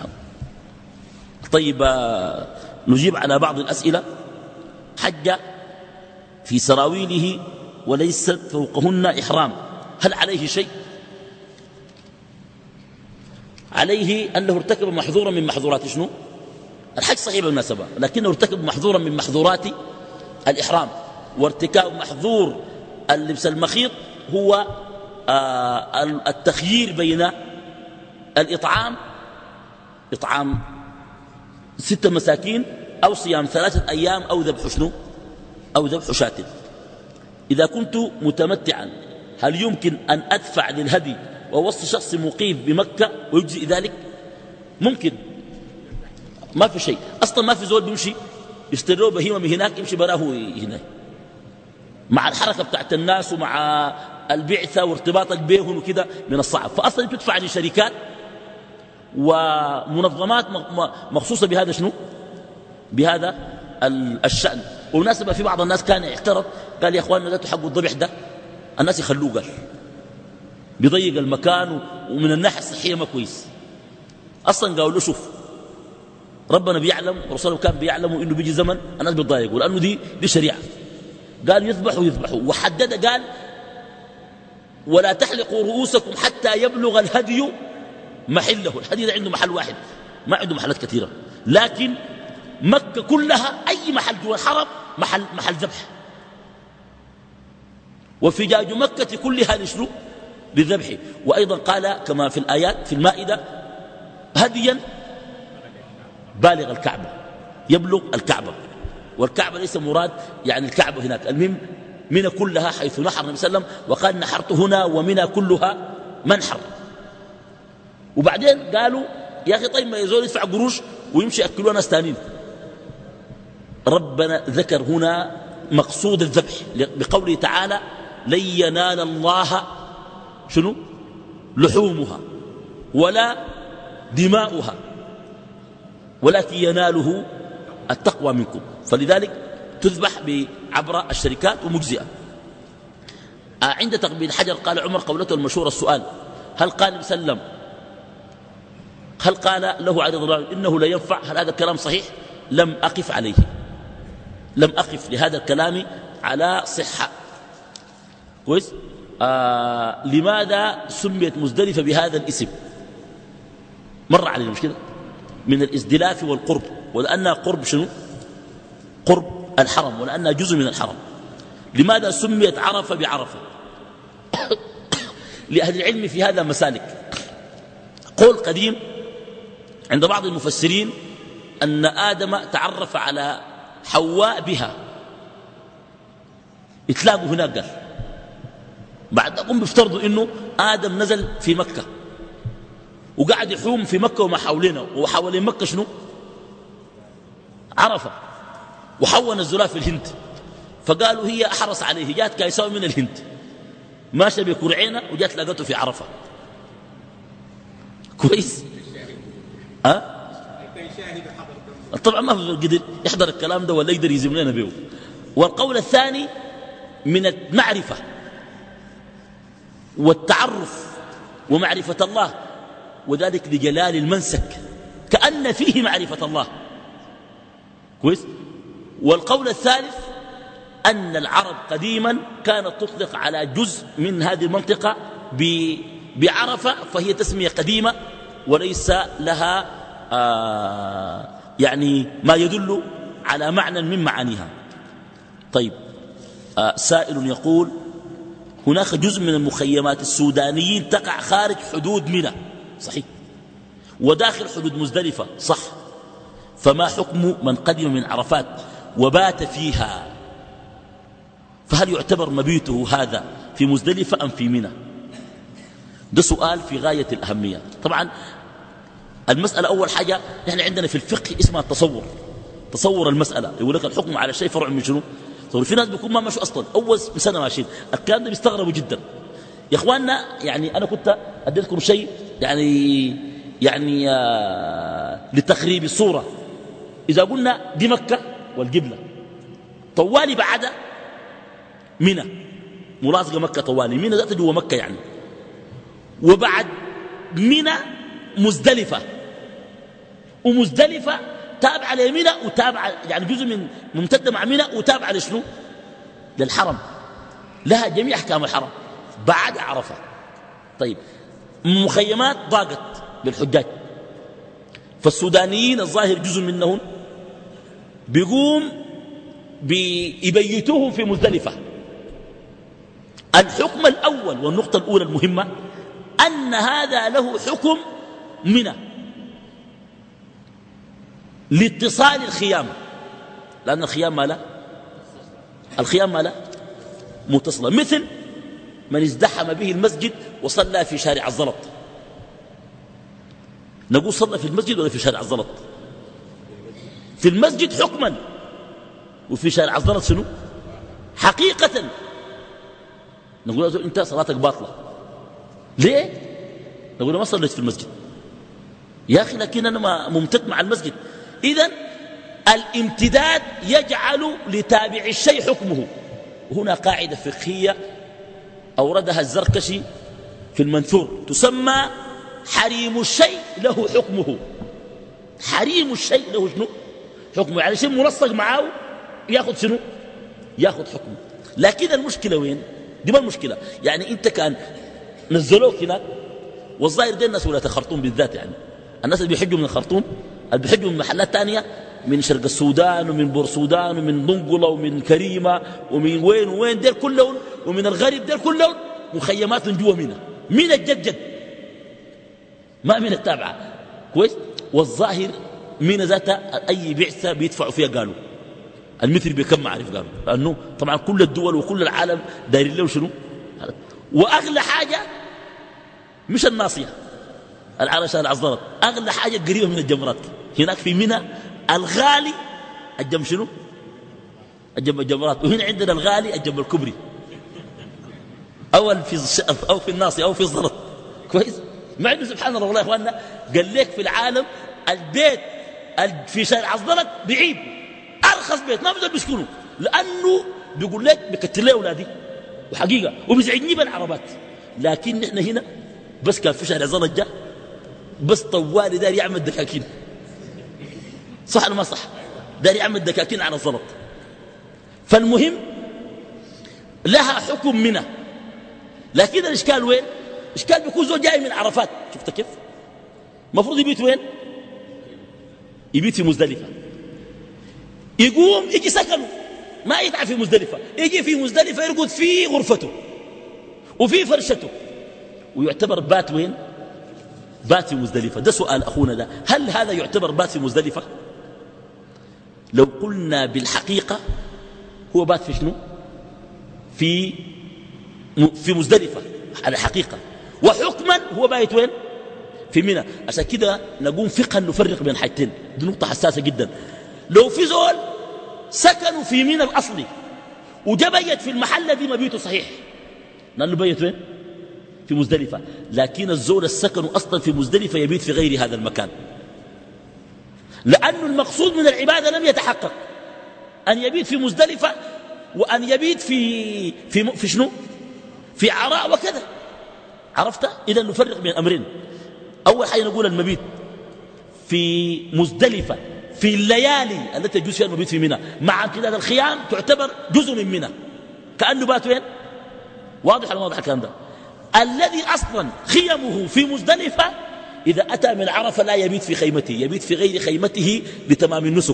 طيب آه نجيب على بعض الأسئلة. حج في سراويله وليس فوقهن إحرام، هل عليه شيء؟ عليه أنه ارتكب محظورا من محظورات شنو؟ الحج صحيح بالمناسبة، لكنه ارتكب محظورا من محظورات الإحرام. وارتكاب محظور اللبس المخيط هو آه التخيير بين الإطعام، إطعام ستة مساكين، أو صيام ثلاثة أيام، أو ذبح شنو؟ أو ذبح شاة. إذا كنت متمتعا هل يمكن أن أدفع للهدي ووصل شخص مقيم بمكة ويجزي ذلك؟ ممكن، ما في شيء أصلا. ما في زول بيمشي يشتروا بهيمة من هناك يمشي براه هناك، مع الحركة بتاعت الناس ومع البعثة وارتباطك بيهم وكده من الصعب. فأصلا تدفع لشركات ومنظمات مخصوصة بهذا شنو؟ بهذا الشأن. ومناسبة في بعض الناس كان يعترض قال يا أخواننا لا تحقوا الضبح ده، الناس يخلوه، قال بيضيق المكان ومن الناحية الصحية ما كويس. أصلا قالوا له شوف ربنا بيعلم ورسوله كان بيعلموا إنه بيجي زمن الناس بيتضايقوا لأنه دي دي شريعة. قال يذبحوا يذبحوا وحدد قال ولا تحلقوا رؤوسكم حتى يبلغ الهدي محله. الهدي ده عنده محل واحد ما عنده محلات كثيرة، لكن مكة كلها أي محل جوا الحرم محل محل ذبح. وفجاج مكة كلها لشنو؟ للذبح. وأيضا قال كما في الآيات في المائدة هديا بالغ الكعبة يبلغ الكعبة، والكعبة ليس مراد يعني الكعبة هناك، المهم منى كلها حيث نحر النبي صلى الله عليه وسلم وقال نحرت هنا ومنى كلها منحر. وبعدين قالوا يا أخي طيب ما يزول يدفع قروش ويمشي يأكلوا ناس تانين. ربنا ذكر هنا مقصود الذبح بقوله تعالى لن ينال الله شنو لحومها ولا دماؤها ولكن يناله التقوى منكم، فلذلك تذبح عبر الشركات ومجزئة. عند تقبيل الحجر قال عمر قولته المشهورة السؤال هل قال النبي صلى الله عليه وسلم هل قال له عليه الصلاة إنه لا ينفع، هل هذا الكلام صحيح؟ لم أقف عليه، لم أقف لهذا الكلام على صحة. كويس. آه لماذا سميت مزدلفة بهذا الاسم؟ مر علينا مش كده؟ من الازدلاف والقرب، ولأنها قرب شنو؟ قرب الحرم، ولأنها جزء من الحرم. لماذا سميت عرفة بعرفة؟ لأهل العلم في هذا مسالك. قول قديم عند بعض المفسرين أن آدم تعرف على حواء بها، اتلاقوا هناك. قال بعد أقوم بيفترضوا إنه آدم نزل في مكة وقعد يحوم في مكة وما حولنا، وحوالين مكة شنو؟ عرفة، وحول نزلها في الهند. فقالوا هي أحرص عليه، جات كايساو من الهند ماشى بكرعينة وجات لقته في عرفة. كويس. ها أه؟ طبعا ما قدر يحضر الكلام ده ولا يقدر يزم لنا به. والقول الثاني من المعرفة والتعرف ومعرفة الله، وذلك لجلال المنسك كأن فيه معرفة الله. كويس. والقول الثالث أن العرب قديما كانت تطلق على جزء من هذه المنطقة بعرفة، فهي تسمية قديمة وليس لها آه يعني ما يدل على معنى من معانيها. طيب. آه سائل يقول هناك جزء من المخيمات السودانيين تقع خارج حدود منى، صحيح، وداخل حدود مزدلفة، صح، فما حكم من قدم من عرفات وبات فيها؟ فهل يعتبر مبيته هذا في مزدلفة أم في منى؟ ده سؤال في غاية الأهمية. طبعا المسألة أول حاجة نحن عندنا في الفقه اسمها التصور، تصور المسألة. يقول لك الحكم على الشيء فرع من شنو؟ في ناس بيكون ما مشوا أصلا أول سنة ماشيين، الكلام ده بيستغربوا جدا. يا إخواننا يعني أنا كنت أديتكم شيء يعني يعني آه لتقريب الصورة. إذا قلنا دي مكة والقبلة طوالي بعد منى، ملاصقة مكة طوالي، منى ذات جوا مكة يعني، وبعد منى مزدلفة، ومزدلفة تابعة لمنى وتابعة يعني جزء من ممتدة مع منى وتابعة لشنو؟ للحرم، لها جميع أحكام الحرم بعد عرفة. طيب مخيمات ضاقت للحجاج، فالسودانيين الظاهر جزء منهم بيقوم بيبيتوهم في مزدلفة. الحكم الأول والنقطة الأولى المهمة أن هذا له حكم منى لاتصال الخيام، لأن الخيام ما لا الخيام ما لا متصلة، مثل من ازدحم به المسجد وصلى في شارع الزلط. نقول صلى في المسجد ولا في شارع الزلط؟ في المسجد حكما، وفي شارع الزلط شنو حقيقة. نقول له انت صلاتك باطلة، ليه؟ نقول له ما صليت في المسجد يا أخي، لكن أنا ممتد مع المسجد. إذن الامتداد يجعل لتابع الشيء حكمه. هنا قاعدة فقهية أوردها الزركشي في المنثور تسمى حريم الشيء له حكمه. حريم الشيء له شنو حكمه، يعني شيء ملصق معاه ياخذ شنو ياخذ حكمه. لكن المشكلة وين؟ دي ما المشكلة، يعني انت كان نزلوك هناك، والظاهر دي الناس ولاة الخرطوم بالذات، يعني الناس اللي بيحجوا من الخرطوم اللي بيحجوا من محلات تانية، من شرق السودان ومن بور السودان ومن دنقلة ومن كريمة ومن وين وين، دير كلهم، ومن الغرب دير كلهم مخيمات جوا منها، من الجد ما من التابعة كويس. والظاهر من ذاتها أي بعثة بيدفعوا فيها قالوا المثل بكم ما عارف قالوا، لأنه طبعا كل الدول وكل العالم دايرين له شنو. وأغلى حاجة مش الناصية العرشة العصدرت، أغلى حاجة قريبة من الجمرات هناك في منى. الغالي الجم شنو الجم الجمرات، وهنا عندنا الغالي الجم الكبري، أول في أو في الناصية أو في الزرط كويس. مع انه سبحان الله والله يا اخواننا قال لك في العالم البيت في شارع عصدرت بعيد ارخص بيت ما بيقدر بيسكنوا، لانه بيقول لك بكتر لي اولادي وحقيقه وبيزعجني بالعربات. لكن نحن هنا بس كان في شارع زلط جاء بس طوالي داري يعمل دكاكين، صح ولا ما صح؟ داري يعمل دكاكين على الزلط. فالمهم لها حكم منها، لكن الاشكال وين؟ اشكال بيكون زول جاي من عرفات، شفت كيف؟ المفروض يبيت وين؟ يبيت في مزدلفة، يقوم يجي سكنه ما يتعب في مزدلفة، يجي في مزدلفة يرقد في غرفته وفي فرشته، ويعتبر بات وين؟ بات في مزدلفة. ده سؤال أخونا ده، هل هذا يعتبر بات في مزدلفة؟ لو قلنا بالحقيقة هو بات في شنو؟ في في مزدلفة على الحقيقة، وحكما هو بايت وين؟ في منى. عشان كده نقوم فقها نفرق بين حاجتين، دي نقطة حساسة جدا. لو في زول سكنوا في منى الأصلي وجا بيت في المحل دي مبيته صحيح، لأنه بيت وين؟ في مزدلفة. لكن الزول السكن أصلا في مزدلفة يبيت في غير هذا المكان، لأن المقصود من العبادة لم يتحقق، أن يبيت في مزدلفة وأن يبيت في في, في شنو؟ في عراء وكذا. عرفت؟ إذا نفرق بين أمرين. أول حاجة نقول المبيت في مزدلفة في الليالي التي يجوز فيها المبيت في منى مع امتداد الخيام تعتبر جزء من منى، كأنه بات وين؟ واضح ولا واضح الكلام ده؟ الذي أصلا خيمه في مزدلفة إذا أتى من عرفة لا يبيت في خيمته، يبيت في غير خيمته لتمام النسك.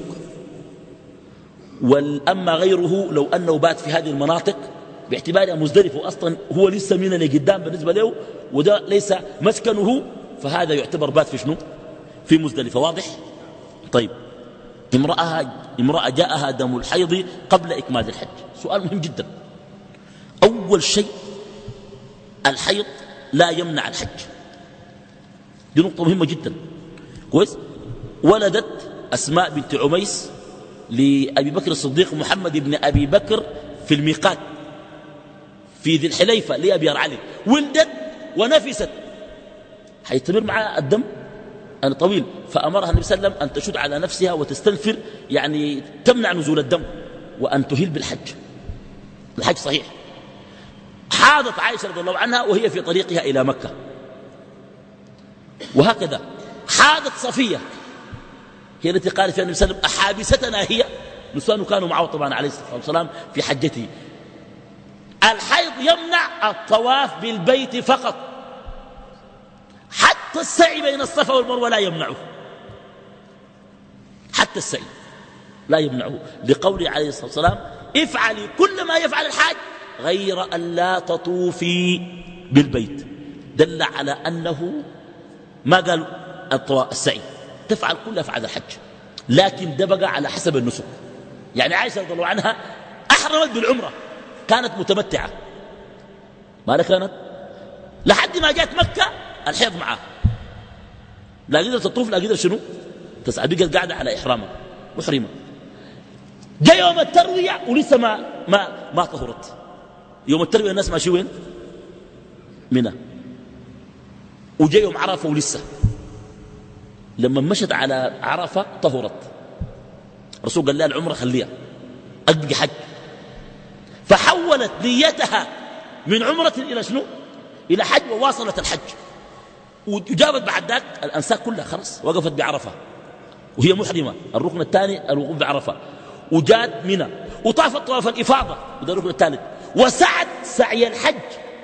وأما غيره لو أنه بات في هذه المناطق باعتبار مزدلفة أصلا هو لسه منى لقدام بالنسبة له وده ليس مسكنه، فهذا يعتبر بات في شنو؟ في مزدلفة. واضح؟ طيب، امرأة, امرأة جاءها دم الحيض قبل إكمال الحج. سؤال مهم جدا. أول شيء الحيض لا يمنع الحج، دي نقطة مهمة جدا كويس. ولدت أسماء بنت عميس لأبي بكر الصديق محمد بن أبي بكر في الميقات في ذي الحليفة لأبي علي، ولدت ونفست، حيستمر معها الدم أنا طويل، فأمرها النبي صلى الله عليه وسلم أن تشد على نفسها وتستنفر، يعني تمنع نزول الدم، وأن تهل بالحج. الحج صحيح. حاضت عائشة رضي الله عنها وهي في طريقها إلى مكة، وهكذا حاضت صفية هي التي قالت فيها النبي صلى الله عليه وسلم أحابستنا هي، نسوان كانوا معه طبعا عليه الصلاة والسلام في حجته. الحيض يمنع الطواف بالبيت فقط، حتى السعي بين الصفا والمروة لا يمنعه، حتى السعي لا يمنعه، لقوله عليه الصلاة والسلام افعلي كل ما يفعل الحاج غير أن لا تطوفي بالبيت. دل على أنه ما قال السعي، تفعل كل أفعال الحج، لكن ده بقى على حسب النسك. يعني عائشة رضي الله عنها أحرمت بالعمرة، كانت متمتعة، ما كانت لحد ما جاءت مكة الحيض معها، لا قدر تطوف لا قدر شنو تسعى، بقت قاعدة على إحرامها محرمة. جاء يوم التروية ولسه ما ما ما طهرت. يوم التروية الناس ماشي وين؟ منى. وجاء يوم عرفة ولسه، لما مشت على عرفة طهرت. الرسول قال لها العمرة خليها أقضي حج، فحولت نيتها من عمرة إلى شنو؟ إلى حج وواصلت الحج، وجابت بعد ذاك الأنساك كلها خلاص وقفت بعرفة وهي محرمة، الركن الثاني الوقوف بعرفة، وجات منى وطافت طواف الإفاضة وده الركن الثالث، وسعت سعي الحج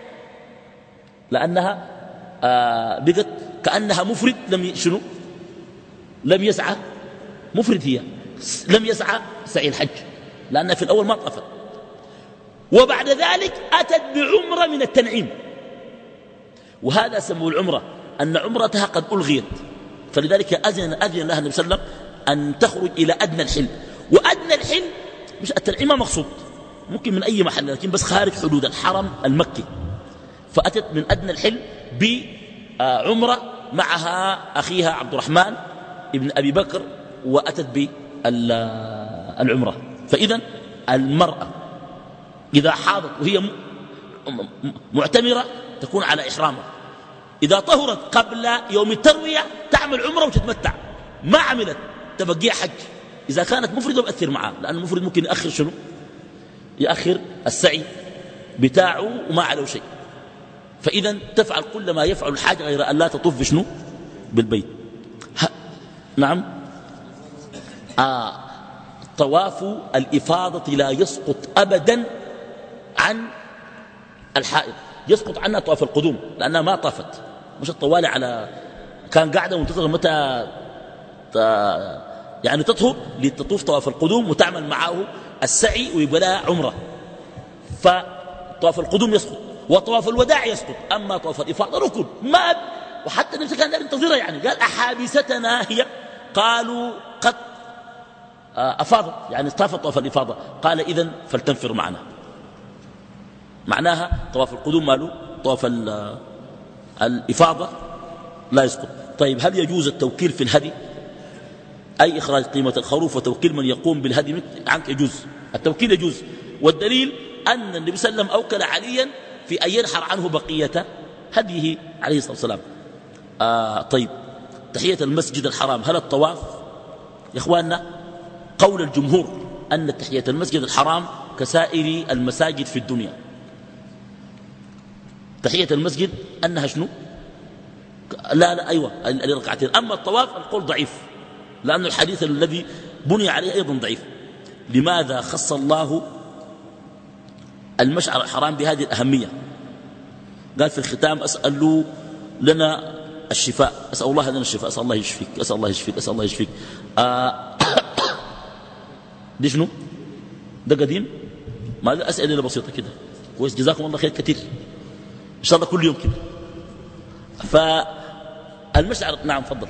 لأنها آه بقت كأنها مفرد لم شنو لم يسعى مفرد، هي لم يسعى سعي الحج لأنها في الأول ما طافت. وبعد ذلك أتت بعمرة من التنعيم، وهذا سموا العمرة أن عمرتها قد ألغيت، فلذلك أذن أذن لها النبي صلى الله عليه وسلم أن تخرج إلى أدنى الحل. وأدنى الحل مش التنعيم ما مقصود، ممكن من أي محل لكن بس خارج حدود الحرم المكي، فأتت من أدنى الحل بعمرة معها أخيها عبد الرحمن ابن أبي بكر، وأتت بالعمرة. فإذا المرأة إذا حاضت وهي معتمرة تكون على إحرامها، إذا طهرت قبل يوم التروية تعمل عمرة وتتمتع، ما عملت تبقيها حج. إذا كانت مفردة بأثر معها، لأن المفرد ممكن يأخر شنو يأخر السعي بتاعه وما عليه شيء، فإذا تفعل كل ما يفعل الحاج غير أن لا تطوف بشنو بالبيت. نعم. آه. طواف الإفاضة لا يسقط أبدا عن الحائض، يسقط عنها طواف القدوم لأنها ما طافت، مش الطوالي على كان قاعدة وانتظر متى يعني تطهر لتطوف طواف القدوم وتعمل معه السعي ويبقى لها عمرة، فطواف القدوم يسقط وطواف الوداع يسقط. أما طواف الإفاضة ركن ما، وحتى نفسه كان ينتظرها، يعني قال أحابستنا هي، قالوا قد أفاضت يعني طافت طواف الإفاضة، قال إذن فلتنفر معنا، معناها طواف القدوم ماله طواف الإفاضة لا يسقط. طيب هل يجوز التوكيل في الهدي؟ أي إخراج قيمة الخروف وتوكيل من يقوم بالهدي عنك يجوز، التوكيل يجوز، والدليل أن النبي صلى الله عليه وسلم أوكل عليا في أن ينحر عنه بقية هديه عليه الصلاة والسلام. آه طيب تحية المسجد الحرام، هل الطواف؟ يا إخواننا قول الجمهور أن تحية المسجد الحرام كسائر المساجد في الدنيا، تحية المسجد أنها شنو لا لا أيوة الركعتين. أما الطواف القول ضعيف، لأن الحديث الذي بني عليه أيضا ضعيف. لماذا خص الله المشعر الحرام بهذه الأهمية؟ قال في الختام أسأل له لنا الشفاء، أسأل الله لنا الشفاء، أسأل الله يشفيك، أسأل الله يشفيك، أسأل الله يشفيك. آه دي شنو ده قديم، ما ده أسئلة بسيطة كده كويس، جزاكم الله خير كثير إن شاء الله كل يوم كده. فالمشعر نعم فضل.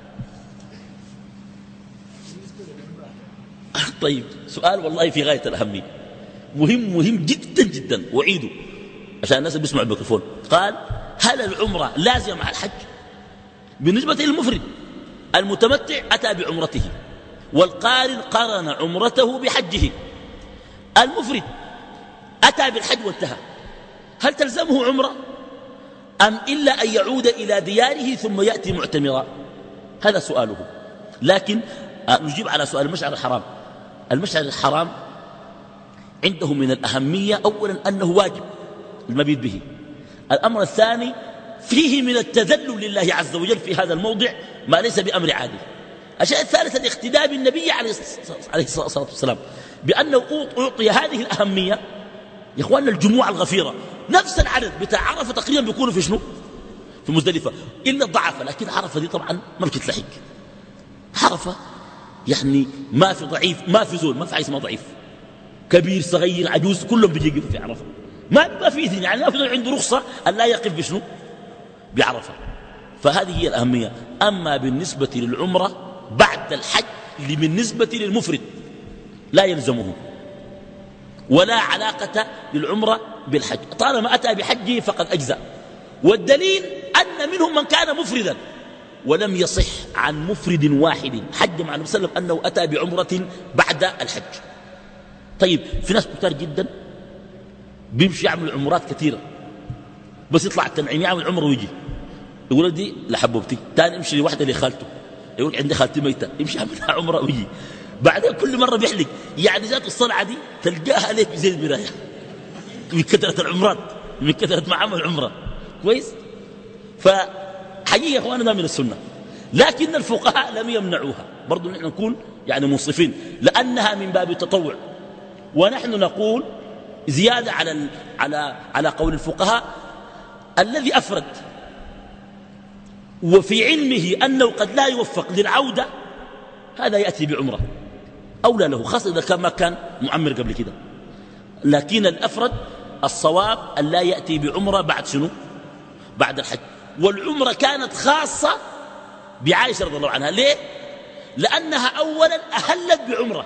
طيب سؤال والله في غاية الأهمية، مهم مهم جدا جدا، وعيده عشان الناس اللي بيسمعوا الميكروفون. قال هل العمرة لازمة مع الحج؟ بالنسبة للمفرد المتمتع أتى بعمرته، والقارن قرن عمرته بحجه. المفرد أتى بالحج وانتهى، هل تلزمه عمرة أم إلا أن يعود إلى دياره ثم يأتي معتمرا؟ هذا سؤاله. لكن نجيب على سؤال المشعر الحرام. المشعر الحرام عنده من الأهمية أولا أنه واجب المبيت به. الأمر الثاني فيه من التذلل لله عز وجل في هذا الموضع ما ليس بأمر عادي. الشيء الثالث الاقتداء بالنبي عليه الصلاة والسلام بأنه أعطي هذه الأهمية. يا إخواننا الجموع الغفيرة نفس العدد بتاع عرفة تقريبا بيكونوا في شنو في مزدلفة إلا الضعف، لكن عرفة دي طبعا ما بتتلحق. عرفة يعني ما في ضعيف ما في زول ما في عايز ما ضعيف كبير صغير عجوز كلهم بيجي يقف في عرفة، ما ما في إذن يعني ما في زول عنده رخصة أن لا يقف بشنو بعرفة. فهذه هي الأهمية. أما بالنسبة للعمرة بعد الحج بالنسبة للمفرد لا يلزمه ولا علاقة للعمرة بالحج، طالما أتى بحجه فقد أجزأ. والدليل أن منهم من كان مفردا ولم يصح عن مفرد واحد حج مع النبي صلى الله عليه وسلم أنه أتى بعمرة بعد الحج. طيب في ناس كتار جدا بيمشي يعمل عمرات كثيرة بس يطلع التنعيم يعمل عمره ويجي يقول دي لحبوبتي، تاني يمشي لوحده لخالته يقول عندي خالتي ميتة يمشي يعملها عمره ويجي، بعدين كل مرة بيحلق. يعني ذات الصنعة دي تلقاها عليك زي المراية من كثرة العمرات من كثرة ما عمل عمره. كويس. فحقيقة يا أخواننا من السنة، لكن الفقهاء لم يمنعوها. برضو نحن نكون يعني منصفين، لأنها من باب التطوع. ونحن نقول زيادة على على على قول الفقهاء، الذي أفرد وفي علمه أنه قد لا يوفق للعودة هذا يأتي بعمرة أولى له، خاصة إذا كان ما كان معمر قبل كده. لكن الأفرد الصواب أن لا يأتي بعمرة بعد شنو؟ بعد الحج. والعمرة كانت خاصة بعائشة رضي الله عنها. ليه؟ لأنها أولا أهلت بعمرة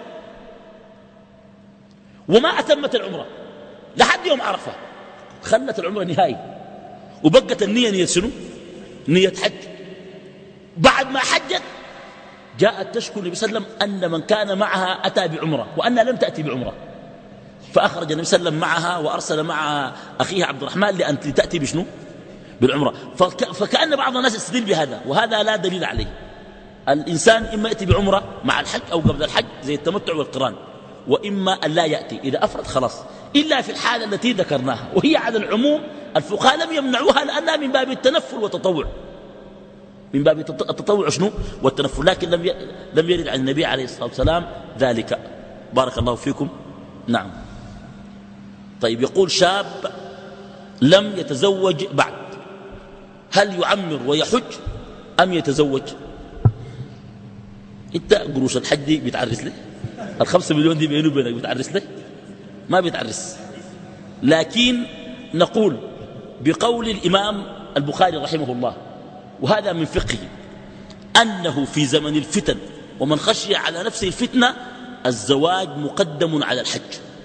وما أتمت العمرة لحد يوم عرفة، خلت العمرة نهائي وبقت النية نية شنو؟ نية حج. بعد ما حجت جاءت تشكو النبي صلى الله عليه وسلم أن من كان معها أتى بعمرة وأنها لم تأتي بعمرة، فأخرج النبي صلى الله عليه وسلم معها وأرسل معها أخيها عبد الرحمن لأن تأتي بشنو؟ بالعمرة. فك فكأن بعض الناس يستدل بهذا، وهذا لا دليل عليه. الإنسان إما يأتي بعمرة مع الحج أو قبل الحج زي التمتع والقران، وإما أن لا يأتي. إذا أفرد خلاص، إلا في الحالة التي ذكرناها وهي على العموم. الفقهاء لم يمنعوها لأنها من باب التنفل والتطوع، من باب التطوع شنو؟ والتنفل. لكن لم لم يرد عن النبي عليه الصلاة والسلام ذلك. بارك الله فيكم. نعم. طيب، يقول شاب لم يتزوج بعد، هل يعمر ويحج أم يتزوج؟ انت قروش الحج دي بيتعرس له؟ الخمسة مليون دي بينه وبينك بيتعرس له؟ ما بيتعرس. لكن نقول بقول الإمام البخاري رحمه الله، وهذا من فقهه، أنه في زمن الفتن ومن خشي على نفسه الفتنة الزواج مقدم على الحج.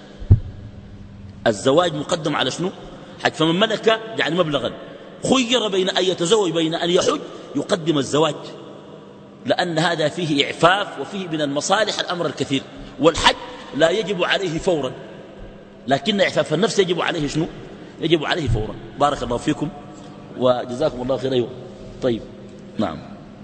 الزواج مقدم على شنو؟ حج. فمن ملك يعني مبلغا خير بين أن يتزوج بين أن يحج يقدم الزواج، لأن هذا فيه إعفاف وفيه من المصالح الأمر الكثير. والحج لا يجب عليه فورا، لكن إعفاف النفس يجب عليه شنو؟ يجب عليه فورا. بارك الله فيكم وجزاكم الله خير. أيوة. طيب، نعم،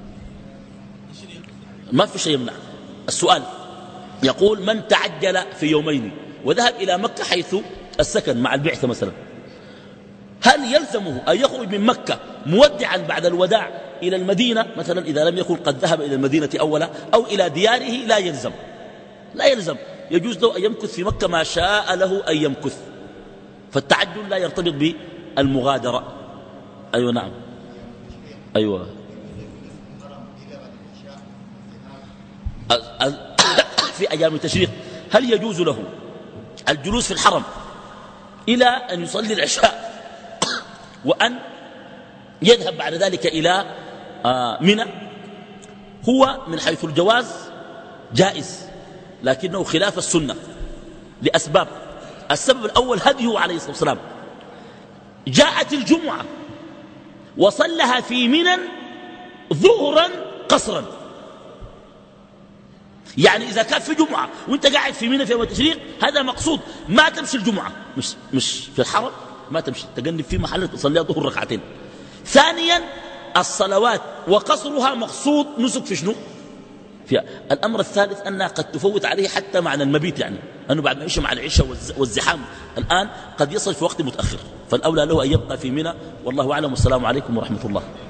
ما في شيء يمنع. السؤال يقول من تعجل في يومين وذهب إلى مكة حيث السكن مع البعثة مثلا، هل يلزمه أن يخرج من مكة مودعا بعد الوداع إلى المدينة مثلا إذا لم يكن قد ذهب إلى المدينة أولا أو إلى دياره؟ لا يلزم، لا يلزم. يجوز له أن يمكث في مكة ما شاء له أن يمكث. فالتعجل لا يرتبط بالمغادرة. أيوة، نعم، أيوة. في أيام التشريق هل يجوز له الجلوس في الحرم إلى أن يصلي العشاء وأن يذهب بعد ذلك إلى منى؟ هو من حيث الجواز جائز، لكنه خلاف السنة لأسباب. السبب الأول هديه عليه الصلاة والسلام، جاءت الجمعة وصلها في منى ظهرا قصرا. يعني إذا كان في جمعة وانت قاعد في منى في يوم التشريق هذا مقصود، ما تمشي الجمعة مش, مش في الحرم، ما تمشي تقنب في محل تصليها ظهر ركعتين. ثانيا الصلوات وقصرها مقصود نسك في شنو؟ فيها. الأمر الثالث أنها قد تفوت عليه حتى معنى المبيت، يعني أنه بعد ما يعيش مع العشاء والزحام الآن قد يصل في وقت متأخر، فالأولى له أن يبقى في منى. والله أعلم، والسلام عليكم ورحمة الله.